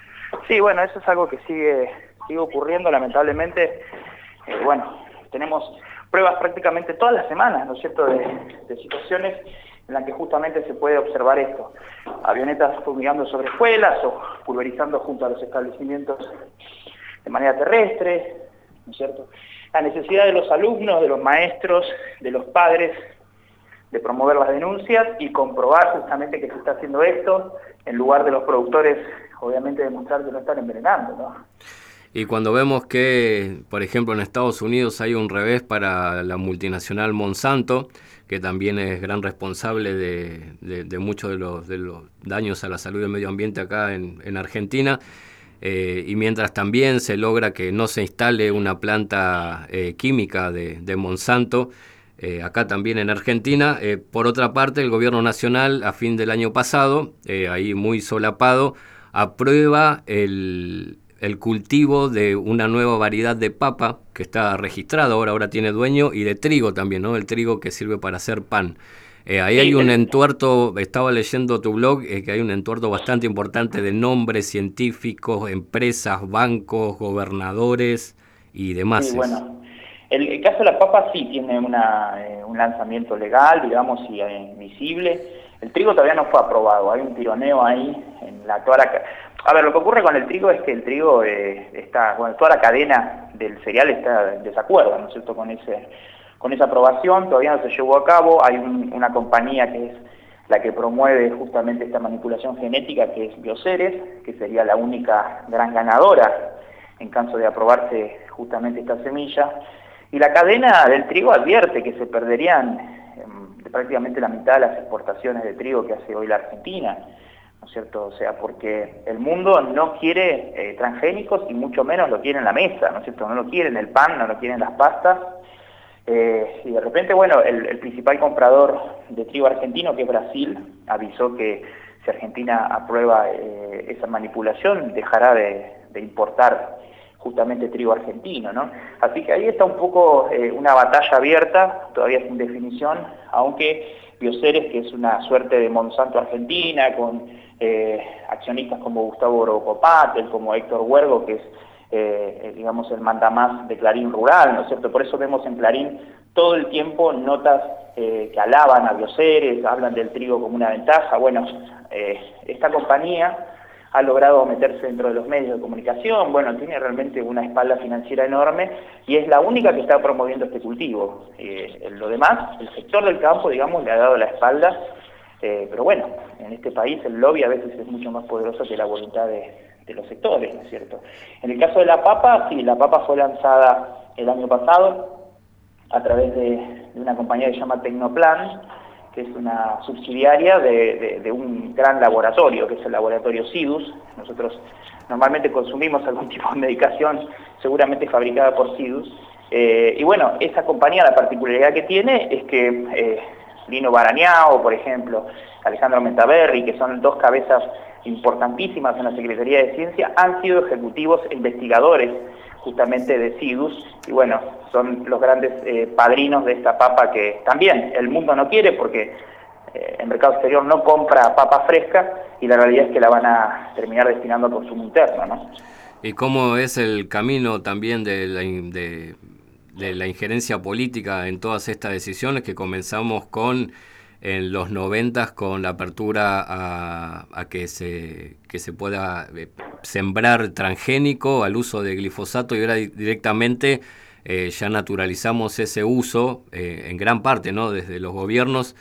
Sí, bueno, eso es algo que sigue, sigue ocurriendo, lamentablemente. Eh, bueno, tenemos pruebas prácticamente todas las semanas, ¿no es cierto?, de, de situaciones en las que justamente se puede observar esto. Avionetas fumigando sobre escuelas o pulverizando junto a los establecimientos de manera terrestre, ¿no es cierto? La necesidad de los alumnos, de los maestros, de los padres, de promover las denuncias y comprobar justamente que se está haciendo esto, en lugar de los productores, obviamente, demostrar que no están envenenando, ¿no? Y cuando vemos que, por ejemplo, en Estados Unidos hay un revés para la multinacional Monsanto, que también es gran responsable de, de, de muchos de los, de los daños a la salud y al medio ambiente acá en, en Argentina, eh, y mientras también se logra que no se instale una planta eh, química de, de Monsanto, eh, acá también en Argentina, eh, por otra parte el gobierno nacional a fin del año pasado, eh, ahí muy solapado, aprueba el... el cultivo de una nueva variedad de papa que está registrada ahora, ahora tiene dueño, y de trigo también, ¿no? El trigo que sirve para hacer pan. Eh, ahí sí, hay un entuerto, estaba leyendo tu blog, eh, que hay un entuerto bastante importante de nombres científicos, empresas, bancos, gobernadores y demás. Sí, bueno, el, el caso de la papa sí tiene una, eh, un lanzamiento legal, digamos, y eh, visible. El trigo todavía no fue aprobado, hay un tironeo ahí en la toda la... A ver, lo que ocurre con el trigo es que el trigo eh, está, bueno, toda la cadena del cereal está en desacuerdo, ¿no es cierto?, con ese... con esa aprobación, todavía no se llevó a cabo. Hay un, una compañía que es la que promueve justamente esta manipulación genética, que es Bioceres, que sería la única gran ganadora en caso de aprobarse justamente esta semilla. Y la cadena del trigo advierte que se perderían eh, prácticamente la mitad de las exportaciones de trigo que hace hoy la Argentina, ¿no es cierto? O sea, porque el mundo no quiere eh, transgénicos y mucho menos lo quiere en la mesa, ¿no es cierto? No lo quiere en el pan, no lo quiere en las pastas. Eh, y de repente, bueno, el, el principal comprador de trigo argentino, que es Brasil, avisó que si Argentina aprueba eh, esa manipulación, dejará de, de importar justamente trigo argentino, ¿no? Así que ahí está un poco eh, una batalla abierta, todavía sin definición, aunque Bioceres, que es una suerte de Monsanto Argentina, con eh, accionistas como Gustavo Rocopatel, como Héctor Huergo, que es Eh, digamos, el mandamás de Clarín Rural, ¿no es cierto? Por eso vemos en Clarín todo el tiempo notas eh, que alaban a Bioceres, hablan del trigo como una ventaja. Bueno, eh, esta compañía ha logrado meterse dentro de los medios de comunicación, bueno, tiene realmente una espalda financiera enorme y es la única que está promoviendo este cultivo. Eh, lo demás, el sector del campo, digamos, le ha dado la espalda, eh, pero bueno, en este país el lobby a veces es mucho más poderoso que la voluntad de de los sectores, ¿no es cierto? En el caso de la papa, sí, la papa fue lanzada el año pasado a través de, de una compañía que se llama Tecnoplan, que es una subsidiaria de, de, de un gran laboratorio, que es el laboratorio Sidus. Nosotros normalmente consumimos algún tipo de medicación, seguramente fabricada por Sidus. Eh, y bueno, esa compañía, la particularidad que tiene es que eh, Lino Barañao, por ejemplo, Alejandro Mentaberri, que son dos cabezas importantísimas en la Secretaría de Ciencia, han sido ejecutivos e investigadores justamente de Sidus, y bueno, son los grandes eh, padrinos de esta papa que también el mundo no quiere porque eh, el mercado exterior no compra papa fresca y la realidad es que la van a terminar destinando a consumo interno, ¿no? ¿Y cómo es el camino también de la, de, de la injerencia política en todas estas decisiones que comenzamos con en los noventas con la apertura a, a que se que se pueda eh, sembrar transgénico al uso de glifosato y ahora directamente eh, ya naturalizamos ese uso eh, en gran parte, ¿no?, desde los gobiernos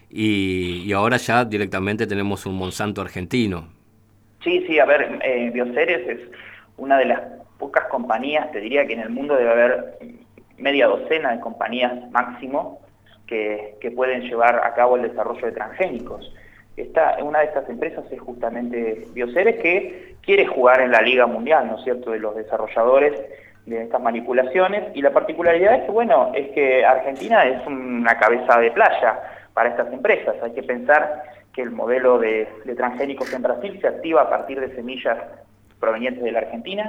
y, y ahora ya directamente tenemos un Monsanto argentino? Sí, sí, a ver, eh, Bioceres es una de las pocas compañías, te diría que en el mundo debe haber media docena de compañías máximo Que, que pueden llevar a cabo el desarrollo de transgénicos. Esta, una de estas empresas es justamente Bioceres, que quiere jugar en la Liga Mundial, ¿no es cierto?, de los desarrolladores de estas manipulaciones, y la particularidad es que, bueno, es que Argentina es una cabeza de playa para estas empresas. Hay que pensar que el modelo de, de transgénicos en Brasil se activa a partir de semillas provenientes de la Argentina,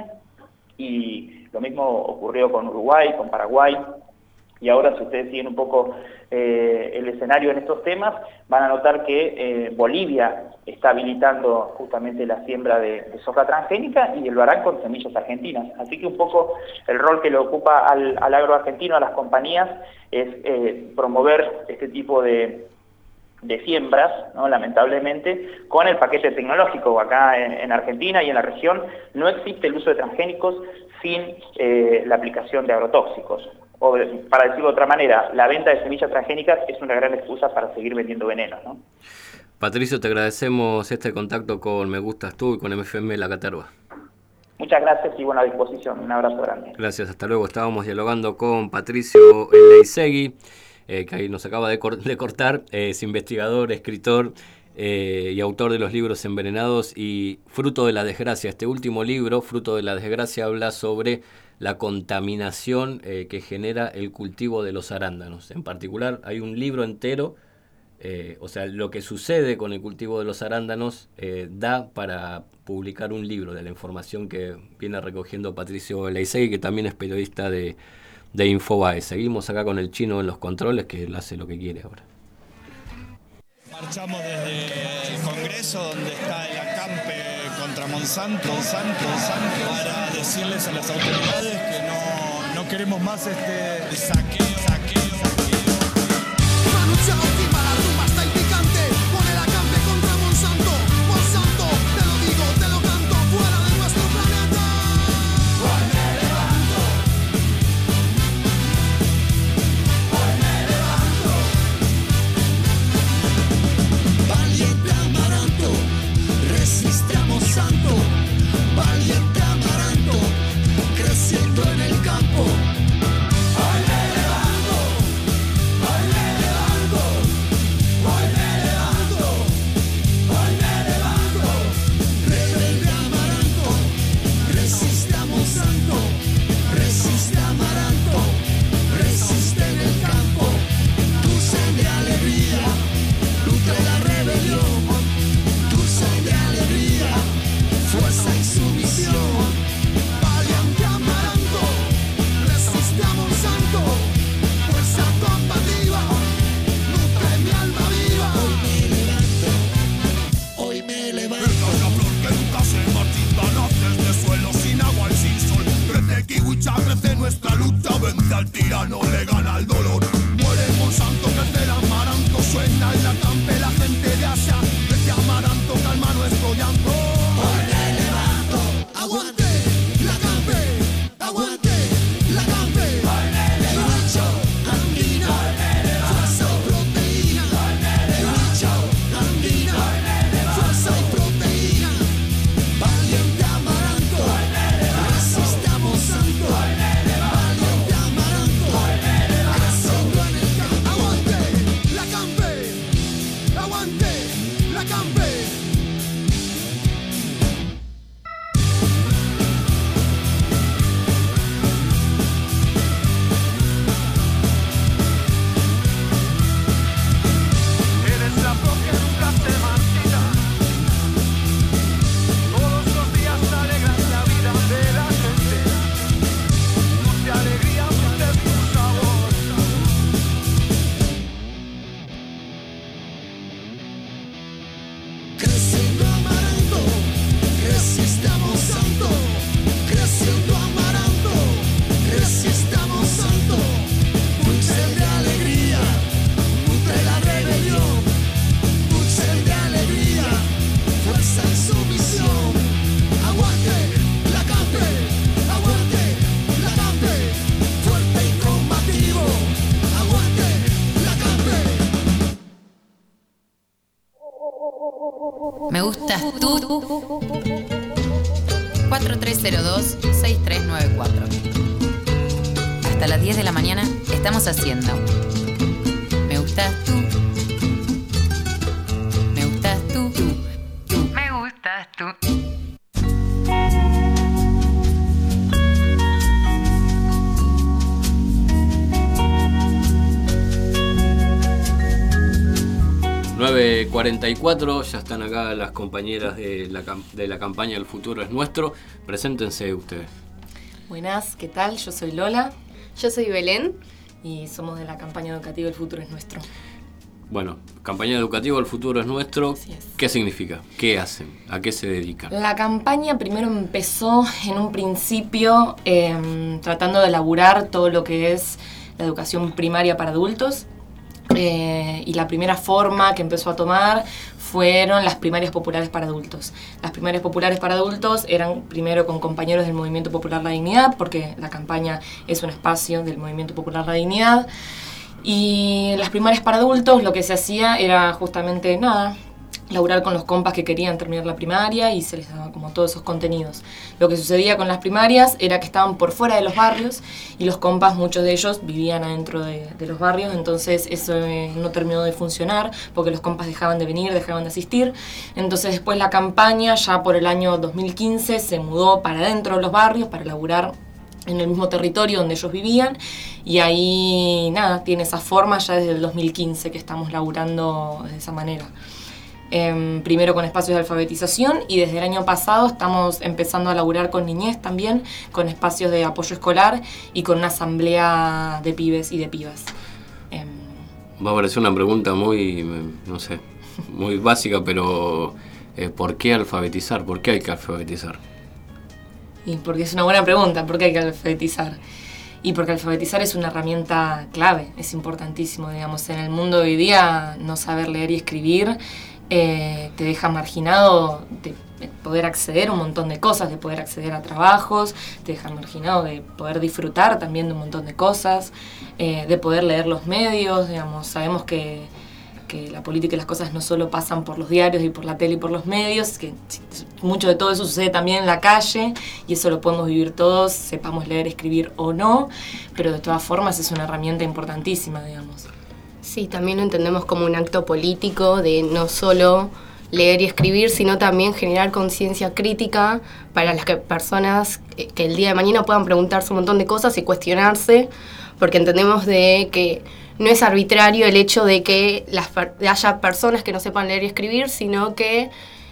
y lo mismo ocurrió con Uruguay, con Paraguay. Y ahora, si ustedes siguen un poco eh, el escenario en estos temas, van a notar que eh, Bolivia está habilitando justamente la siembra de, de soja transgénica y lo harán con semillas argentinas. Así que un poco el rol que le ocupa al, al agro argentino, a las compañías, es eh, promover este tipo de, de siembras, ¿no?, lamentablemente, con el paquete tecnológico. Acá en, en Argentina y en la región no existe el uso de transgénicos sin eh, la aplicación de agrotóxicos. O para decirlo de otra manera, la venta de semillas transgénicas es una gran excusa para seguir vendiendo venenos, ¿no? Patricio, te agradecemos este contacto con Me Gustas Tú y con M F M La Caterva. Muchas gracias y buena disposición. Un abrazo grande. Gracias, hasta luego. Estábamos dialogando con Patricio Leisegui, eh, que ahí nos acaba de, cor- de cortar. Eh, es investigador, escritor eh, y autor de los libros Envenenados y Fruto de la Desgracia. Este último libro, Fruto de la Desgracia, habla sobre la contaminación eh, que genera el cultivo de los arándanos. En particular, hay un libro entero Eh, o sea, lo que sucede con el cultivo de los arándanos eh, da para publicar un libro de la información que viene recogiendo Patricio Leisegui, que también es periodista de, de Infobae. Seguimos acá con el chino en los controles, que él hace lo que quiere ahora. Marchamos desde el Congreso, donde está el acampe contra Monsanto, Monsanto, Monsanto, para decirles a las autoridades que no, no queremos más este saqueo, saqueo, saqueo. Manucha última, la rumba está picante. Pon el acampe contra Monsanto. Monsanto, te lo digo, te lo canto, fuera de nuestro planeta. Hoy me levanto. Hoy me levanto. Valiente amaranto, resiste a Monsanto. Valiente amaranto, creciendo en el campo. Hoy me levanto. Hoy me levanto. Hoy me levanto. Hoy me levanto. Rebelde amaranto, resiste a Monsanto. Resiste amaranto, resiste en el campo. Dulce de alegría, lucha la rebelión. Dulce de alegría, fuerza y sumisión. Valiente amaranto, resiste a Monsanto. Fuerza combativa, nutre mi alma viva. Hoy me levanto, hoy me levanto. La flor que nunca se marchita, nace desde suelo sin agua y sin sol. Crece kiwicha, crece nuestra lucha, vence al tirano, le gana el dolor. Muere Monsanto, crece el amaranto, suena en la campe la gente de Asia. Crece amaranto, calma nuestro llanto. Hoy me levanto, aguante la campe, aguante la campe. El bicho andina, fuerza y proteína. El bicho andina, fuerza y proteína. Valiente amaranto, resiste a Monsanto. Valiente amaranto, creciendo en el campo. Aguante la campe, aguante la campe. Eres la flor que nunca se marchita. Todos los días alegras la vida de la gente. Dulce alegría, dulce tu sabor. Creciendo amaranto, resiste a Monsanto. Creciendo amaranto, resiste a Monsanto. Dulce de alegría, nutre la rebelión. Dulce de alegría, fuerza y sumisión. Aguante la campe, aguante la campe. Fuerte y combativo, aguante la campe. Me gustas tú. cuatro tres cero dos, seis tres nueve cuatro. Hasta las diez de la mañana estamos haciendo Me gustas tú. Me gustas tú. tú, tú. Me gustas tú. nueve cuarenta y cuatro, ya están acá las compañeras de la, cam- de la campaña El Futuro es Nuestro. Preséntense ustedes. Buenas, ¿qué tal? Yo soy Lola. Yo soy Belén. Y somos de la campaña educativa El Futuro es Nuestro. Bueno, campaña educativa El Futuro es Nuestro. ¿Qué significa? ¿Qué hacen? ¿A qué se dedican? La campaña primero empezó en un principio eh, tratando de elaborar todo lo que es la educación primaria para adultos. Eh, y la primera forma que empezó a tomar fueron las primarias populares para adultos. Las primarias populares para adultos eran primero con compañeros del Movimiento Popular La Dignidad, porque la campaña es un espacio del Movimiento Popular La Dignidad. Y en las primarias para adultos lo que se hacía era justamente nada, laburar con los compas que querían terminar la primaria y se les daba como todos esos contenidos. Lo que sucedía con las primarias era que estaban por fuera de los barrios y los compas, muchos de ellos, vivían adentro de, de los barrios, entonces eso eh, no terminó de funcionar porque los compas dejaban de venir, dejaban de asistir. Entonces después la campaña, ya por el año dos mil quince, se mudó para adentro de los barrios para laburar en el mismo territorio donde ellos vivían, y ahí, nada, tiene esa forma ya desde el dos mil quince que estamos laburando de esa manera. Eh, primero con espacios de alfabetización, y desde el año pasado estamos empezando a laburar con niñez también, con espacios de apoyo escolar y con una asamblea de pibes y de pibas. Eh, Va a parecer una pregunta muy, no sé, muy básica, pero eh, ¿por qué alfabetizar? ¿Por qué hay que alfabetizar? Y porque es una buena pregunta, ¿por qué hay que alfabetizar? Y porque alfabetizar es una herramienta clave, es importantísimo, digamos, en el mundo de hoy día no saber leer y escribir eh, te deja marginado de poder acceder a un montón de cosas, de poder acceder a trabajos, te deja marginado de poder disfrutar también de un montón de cosas, eh, de poder leer los medios, digamos, sabemos que que la política y las cosas no solo pasan por los diarios y por la tele y por los medios, que mucho de todo eso sucede también en la calle, y eso lo podemos vivir todos, sepamos leer, escribir o no, pero de todas formas es una herramienta importantísima, digamos. Sí, también lo entendemos como un acto político de no solo leer y escribir, sino también generar conciencia crítica para las que personas que el día de mañana puedan preguntarse un montón de cosas y cuestionarse, porque entendemos de que no es arbitrario el hecho de que las, haya personas que no sepan leer y escribir, sino que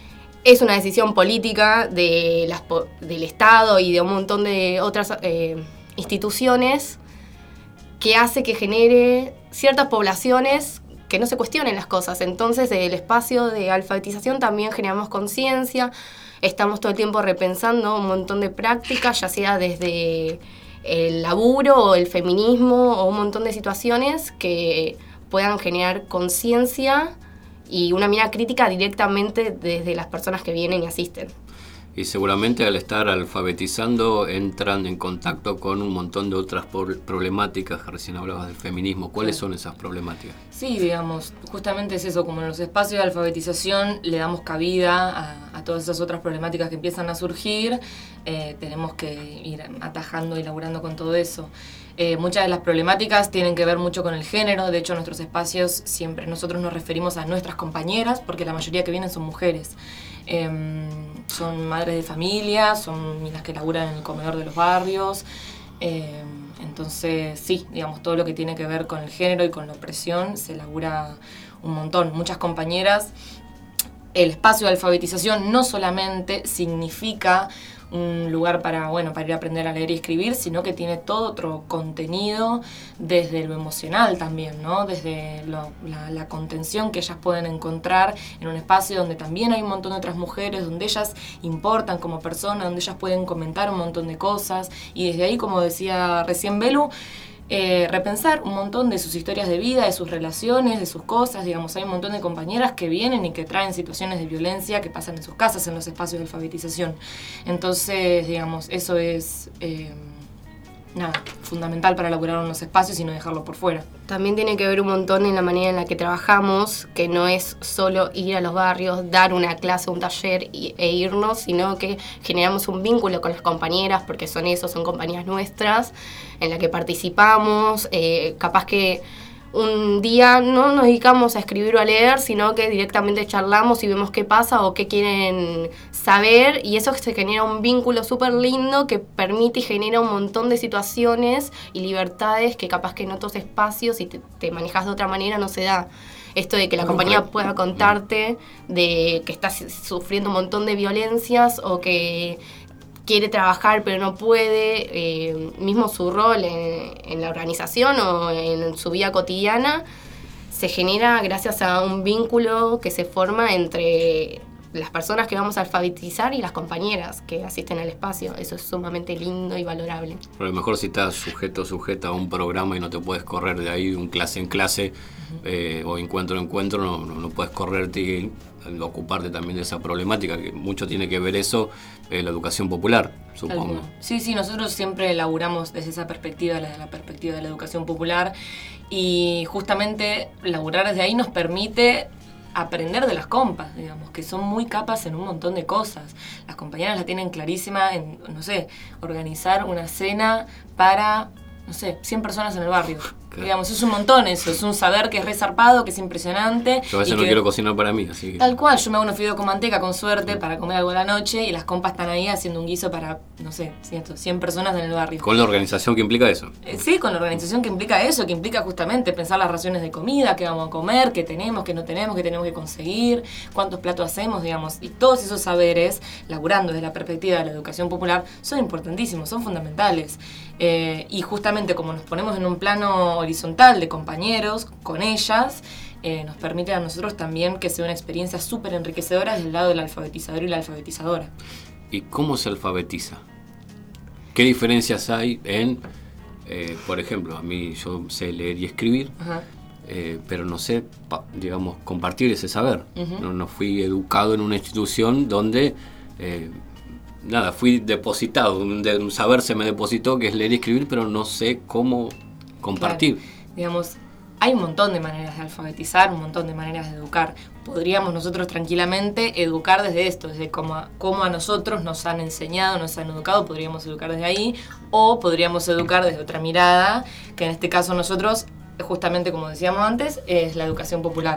es una decisión política de las, del Estado y de un montón de otras eh, instituciones que hace que genere ciertas poblaciones que no se cuestionen las cosas. Entonces, desde el espacio de alfabetización también generamos conciencia, estamos todo el tiempo repensando un montón de prácticas, ya sea desde el laburo o el feminismo o un montón de situaciones que puedan generar conciencia y una mirada crítica directamente desde las personas que vienen y asisten. Y seguramente al estar alfabetizando entran en contacto con un montón de otras problemáticas, que recién hablabas del feminismo. ¿Cuáles son esas problemáticas? Sí, digamos, justamente es eso, como en los espacios de alfabetización le damos cabida a, a todas esas otras problemáticas que empiezan a surgir, eh, tenemos que ir atajando y laburando con todo eso. Eh, muchas de las problemáticas tienen que ver mucho con el género, de hecho nuestros espacios siempre nosotros nos referimos a nuestras compañeras, porque la mayoría que vienen son mujeres. Eh, son madres de familia, son las que laburan en el comedor de los barrios, eh, entonces sí, digamos, todo lo que tiene que ver con el género y con la opresión se labura un montón. Muchas compañeras, el espacio de alfabetización no solamente significa un lugar para, bueno, para ir a aprender a leer y escribir, sino que tiene todo otro contenido desde lo emocional también, ¿no? Desde lo, la, la contención que ellas pueden encontrar en un espacio donde también hay un montón de otras mujeres, donde ellas importan como personas, donde ellas pueden comentar un montón de cosas, y desde ahí, como decía recién Belu, Eh, repensar un montón de sus historias de vida, de sus relaciones, de sus cosas. Digamos, hay un montón de compañeras que vienen y que traen situaciones de violencia que pasan en sus casas, en los espacios de alfabetización. Entonces, digamos, eso es eh, nada, fundamental para elaborar unos espacios y no dejarlo por fuera. También tiene que ver un montón en la manera en la que trabajamos, que no es solo ir a los barrios, dar una clase, un taller y, e irnos, sino que generamos un vínculo con las compañeras, porque son eso, son compañías nuestras, en la que participamos, eh, capaz que un día no nos dedicamos a escribir o a leer, sino que directamente charlamos y vemos qué pasa o qué quieren saber, y eso se genera un vínculo súper lindo que permite y genera un montón de situaciones y libertades que capaz que en otros espacios, si te, te manejas de otra manera, no se da. Esto de que la compañía pueda contarte de que estás sufriendo un montón de violencias o que quiere trabajar pero no puede, eh, mismo su rol en, en la organización o en su vida cotidiana, se genera gracias a un vínculo que se forma entre las personas que vamos a alfabetizar y las compañeras que asisten al espacio. Eso es sumamente lindo y valorable. Pero a lo mejor si estás sujeto o sujeta a un programa y no te puedes correr de ahí, un clase en clase, uh-huh. eh, o encuentro en encuentro, no, no, no puedes correrte y ocuparte también de esa problemática, que mucho tiene que ver eso, eh, la educación popular, supongo. Sí, sí, nosotros siempre laburamos desde esa perspectiva, desde la perspectiva de la educación popular, y justamente laburar desde ahí nos permite aprender de las compas, digamos, que son muy capas en un montón de cosas. Las compañeras la tienen clarísima en, no sé, organizar una cena para, no sé, cien personas en el barrio. Digamos, es un montón eso, es un saber que es resarpado, que es impresionante. Yo a veces y no que, quiero cocinar para mí, así que... Tal cual, yo me hago unos fideos con manteca con suerte para comer algo a la noche y las compas están ahí haciendo un guiso para, no sé, cien personas en el barrio. Con la organización que implica eso. Eh, sí, con la organización que implica eso, que implica justamente pensar las raciones de comida, qué vamos a comer, qué tenemos, qué no tenemos, qué tenemos que conseguir, cuántos platos hacemos, digamos. Y todos esos saberes, laburando desde la perspectiva de la educación popular, son importantísimos, son fundamentales. Eh, y justamente como nos ponemos en un plano horizontal de compañeros con ellas, eh, nos permite a nosotros también que sea una experiencia súper enriquecedora desde el lado del alfabetizador y la alfabetizadora. ¿Y cómo se alfabetiza? ¿Qué diferencias hay en, eh, por ejemplo, a mí yo sé leer y escribir, eh, pero no sé, pa, digamos, compartir ese saber? Uh-huh. No, no fui educado en una institución donde... Eh, Nada, fui depositado, un, de, un saber se me depositó que es leer y escribir, pero no sé cómo compartir. Claro. Digamos, hay un montón de maneras de alfabetizar, un montón de maneras de educar. Podríamos nosotros tranquilamente educar desde esto, desde cómo a, cómo a nosotros nos han enseñado, nos han educado, podríamos educar desde ahí, o podríamos educar desde otra mirada, que en este caso nosotros, justamente como decíamos antes, es la educación popular.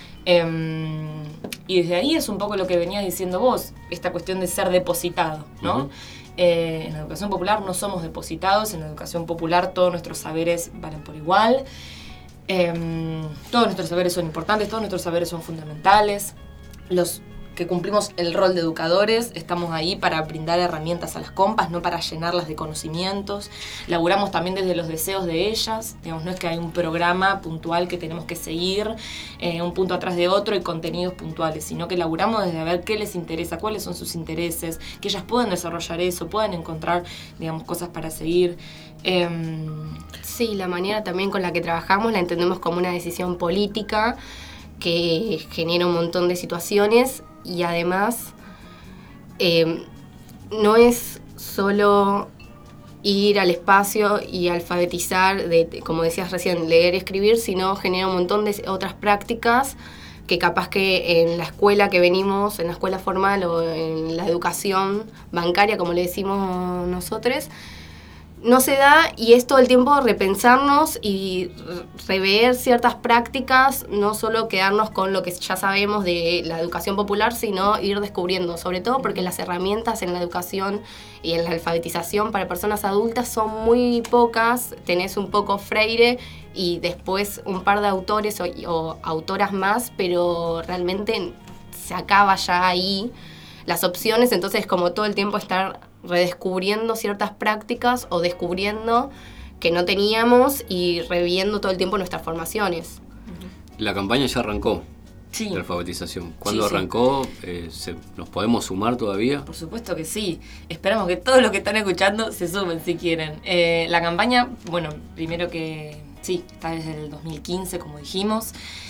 Eh, y desde ahí es un poco lo que venías diciendo vos, esta cuestión de ser depositado, ¿no? Uh-huh. Eh, en la educación popular no somos depositados, en la educación popular todos nuestros saberes valen por igual, eh, todos nuestros saberes son importantes, todos nuestros saberes son fundamentales, los que cumplimos el rol de educadores, estamos ahí para brindar herramientas a las compas, no para llenarlas de conocimientos. Laburamos también desde los deseos de ellas, digamos, no es que hay un programa puntual que tenemos que seguir, eh, un punto atrás de otro y contenidos puntuales, sino que laburamos desde a ver qué les interesa, cuáles son sus intereses, que ellas puedan desarrollar eso, puedan encontrar, digamos, cosas para seguir. Eh, sí, la manera también con la que trabajamos la entendemos como una decisión política que genera un montón de situaciones. Y además, eh, no es solo ir al espacio y alfabetizar, de, de, como decías recién, leer y escribir, sino genera un montón de otras prácticas que capaz que en la escuela que venimos, en la escuela formal o en la educación bancaria, como le decimos nosotros, no se da, y es todo el tiempo repensarnos y rever ciertas prácticas, no solo quedarnos con lo que ya sabemos de la educación popular, sino ir descubriendo, sobre todo porque las herramientas en la educación y en la alfabetización para personas adultas son muy pocas. Tenés un poco Freire y después un par de autores o, o autoras más, pero realmente se acaba ya ahí las opciones, entonces como todo el tiempo estar redescubriendo ciertas prácticas o descubriendo que no teníamos y reviendo todo el tiempo nuestras formaciones. La campaña ya arrancó, sí. De alfabetización. ¿Cuándo sí, arrancó? Sí. Eh, ¿se, ¿Nos podemos sumar todavía? Por supuesto que sí. Esperamos que todos los que están escuchando se sumen si quieren. Eh, la campaña, bueno, primero que sí, está desde el dos mil quince, como dijimos.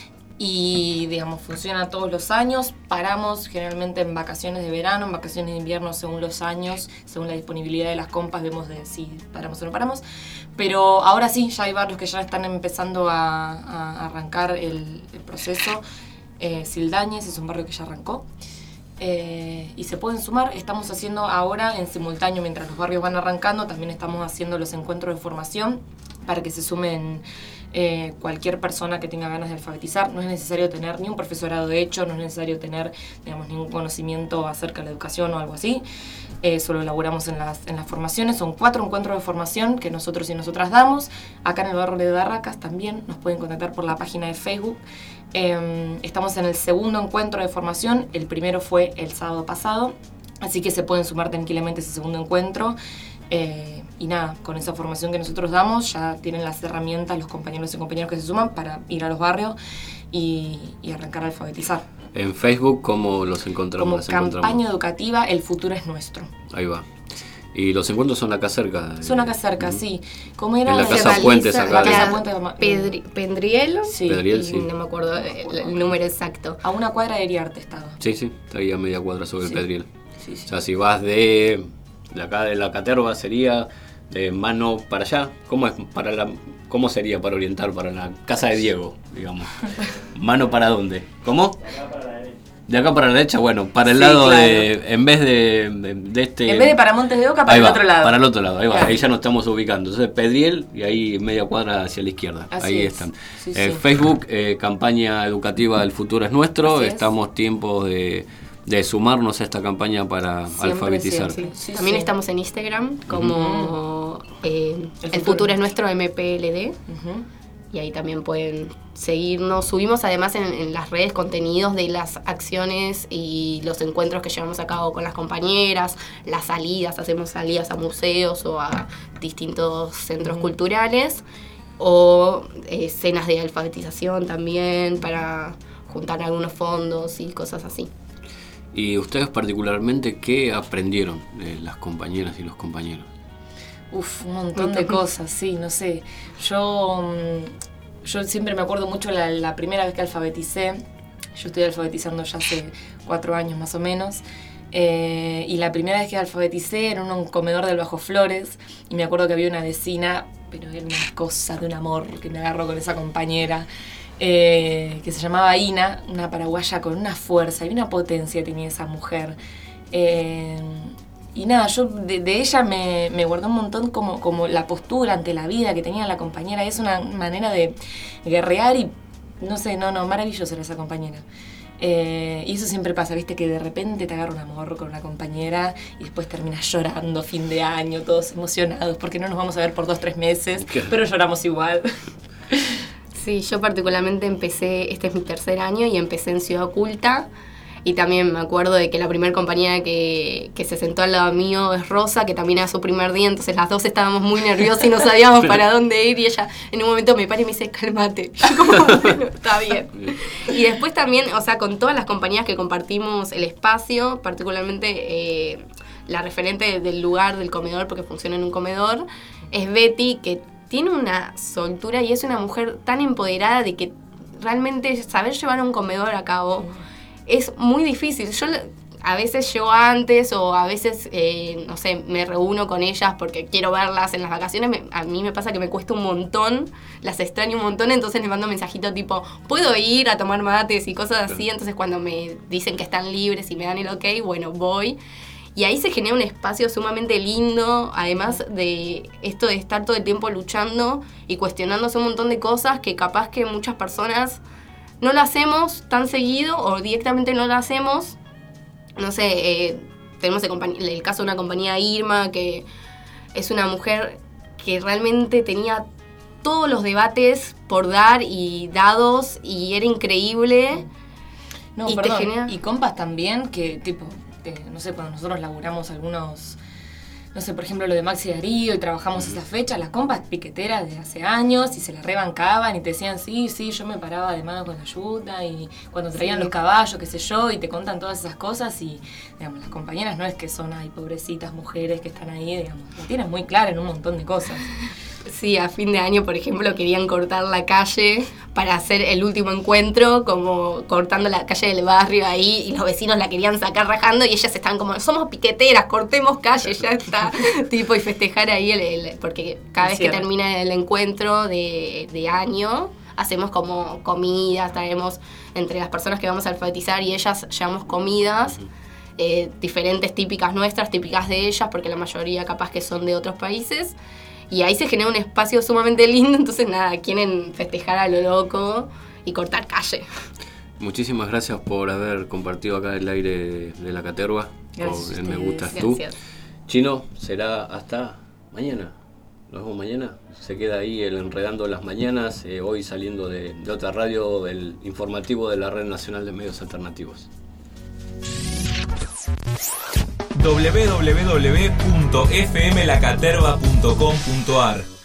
Y, digamos, funciona todos los años. Paramos generalmente en vacaciones de verano, en vacaciones de invierno según los años, según la disponibilidad de las compas, vemos de si paramos o no paramos. Pero ahora sí, ya hay barrios que ya están empezando a, a arrancar el, el proceso. Eh, Sildañez es un barrio que ya arrancó. Eh, y se pueden sumar. Estamos haciendo ahora en simultáneo, mientras los barrios van arrancando, también estamos haciendo los encuentros de formación para que se sumen eh, cualquier persona que tenga ganas de alfabetizar. No es necesario tener ni un profesorado de hecho, no es necesario tener, digamos, ningún conocimiento acerca de la educación o algo así. Eh, solo elaboramos en las, en las formaciones. Son cuatro encuentros de formación que nosotros y nosotras damos. Acá en el barrio de Barracas también nos pueden contactar por la página de Facebook. Eh, estamos en el segundo encuentro de formación. El primero fue el sábado pasado, así que se pueden sumar tranquilamente a ese segundo encuentro. Eh, y nada, con esa formación que nosotros damos ya tienen las herramientas los compañeros y compañeras que se suman para ir a los barrios y, y arrancar a alfabetizar. En Facebook, ¿cómo los encontramos? Como las campaña encontramos? educativa El Futuro es Nuestro. Ahí va. Y los encuentros son acá cerca. Son acá cerca, uh-huh. sí. ¿Cómo era? En la Casa Puentes acá. La de... Casa Puentes Pedri, Pendriel. Sí. Pedriel, y sí. No me acuerdo el, el número exacto. A una cuadra de Iriarte estaba. Sí, sí. Está ahí a media cuadra sobre sí. el Pedriel. Sí, sí. O sea, si vas de, de acá de la Caterva sería de mano para allá. ¿Cómo es para la, cómo sería para orientar para la casa de Diego, digamos? ¿Mano para dónde? ¿Cómo? De acá para la derecha. De acá para la derecha, bueno, para el Sí, lado claro. de, en vez de, de, de este... En vez de para Montes de Oca, para ahí el va, otro lado. Para el otro lado, ahí va, Claro. ahí ya nos estamos ubicando. Entonces Pedriel y ahí media cuadra hacia la izquierda, Así ahí es. están. Sí, Eh, sí. Facebook, eh, campaña educativa El Futuro es Nuestro, Así es. estamos tiempo de, de sumarnos a esta campaña para Siempre, alfabetizar. sí, sí. También estamos en Instagram como eh, El El, futuro futuro es nuestro M P L D. Ujú. Y ahí también pueden seguirnos. Subimos además en, en las redes contenidos de las acciones y los encuentros que llevamos a cabo con las compañeras, las salidas, hacemos salidas a museos o a distintos centros culturales, o eh, cenas de alfabetización también para juntar algunos fondos y cosas así. Y ustedes particularmente, ¿qué aprendieron de las compañeras y los compañeros? Uf, un montón de cosas, sí, no sé. Yo, mm, yo siempre me acuerdo mucho la, la primera vez que alfabeticé. Yo estoy alfabetizando ya hace cuatro años más o menos. Eh, y la primera vez que alfabeticé era en un comedor del Bajo Flores. Y me acuerdo que había una vecina, pero era una cosa de un amor que me agarró con esa compañera. Eh, que se llamaba Ina, una paraguaya con una fuerza y una potencia tenía esa mujer. Eh, y nada, yo de, de ella me, me guardé un montón como, como la postura ante la vida que tenía la compañera. Es una manera de guerrear y no sé, no, no, maravillosa era esa compañera. Eh, y eso siempre pasa, viste, que de repente te agarra un amor con una compañera y después terminas llorando fin de año, todos emocionados porque no nos vamos a ver por dos, tres meses, ¿Qué? pero lloramos igual. Sí, yo particularmente empecé, este es mi tercer año y empecé en Ciudad Oculta. Y también me acuerdo de que la primera compañera que, que se sentó al lado mío es Rosa, que también era su primer día, entonces las dos estábamos muy nerviosas y no sabíamos para dónde ir, y ella en un momento me para y me dice, cálmate. Yo como, bueno, está bien. Y después también, o sea, con todas las compañías que compartimos el espacio, particularmente eh, la referente del lugar, del comedor, porque funciona en un comedor, es Betty, que tiene una soltura y es una mujer tan empoderada de que realmente saber llevar un comedor a cabo es muy difícil. Yo a veces llego antes o a veces, eh, no sé, me reúno con ellas porque quiero verlas en las vacaciones. Me, a mí me pasa que me cuesta un montón, las extraño un montón, entonces les mando un mensajito tipo, ¿puedo ir a tomar mates y cosas así? Entonces cuando me dicen que están libres y me dan el ok, bueno, voy. Y ahí se genera un espacio sumamente lindo, además de esto de estar todo el tiempo luchando y cuestionándose un montón de cosas que capaz que muchas personas no lo hacemos tan seguido o directamente no lo hacemos. No sé, eh, tenemos el, compañ- el caso de una compañía Irma, que es una mujer que realmente tenía todos los debates por dar y dados y era increíble. No, y perdón, te genera... y compas también que, tipo, eh, no sé, cuando nosotros laburamos algunos, no sé, por ejemplo, lo de Maxi Darío y trabajamos esa fecha, las compas piqueteras de hace años y se las rebancaban y te decían, sí, sí, yo me paraba de mano con la ayuda y cuando traían Sí. los caballos, qué sé yo, y te contan todas esas cosas y, digamos, las compañeras no es que son, ay, pobrecitas mujeres que están ahí, digamos, lo tienen muy claro en un montón de cosas. Sí, a fin de año, por ejemplo, querían cortar la calle para hacer el último encuentro, como cortando la calle del barrio ahí, y los vecinos la querían sacar rajando, y ellas estaban como, somos piqueteras, cortemos calle, ya está, tipo, y festejar ahí, el, el- porque cada vez que Cierto. termina el encuentro de, de año, hacemos como comidas, traemos entre las personas que vamos a alfabetizar y ellas llevamos comidas, eh, diferentes típicas nuestras, típicas de ellas, porque la mayoría capaz que son de otros países. Y ahí se genera un espacio sumamente lindo, entonces nada, quieren festejar a lo loco y cortar calle. Muchísimas gracias por haber compartido acá el aire de, de la Caterva. Gracias Por a el Me ustedes. Gustas Tú. Gracias. Chino, será hasta mañana. Nos vemos mañana. Se queda ahí el Enredando las Mañanas, eh, hoy saliendo de, de otra radio, el informativo de la Red Nacional de Medios Alternativos. doble u doble u doble u punto f m la caterva punto com punto a r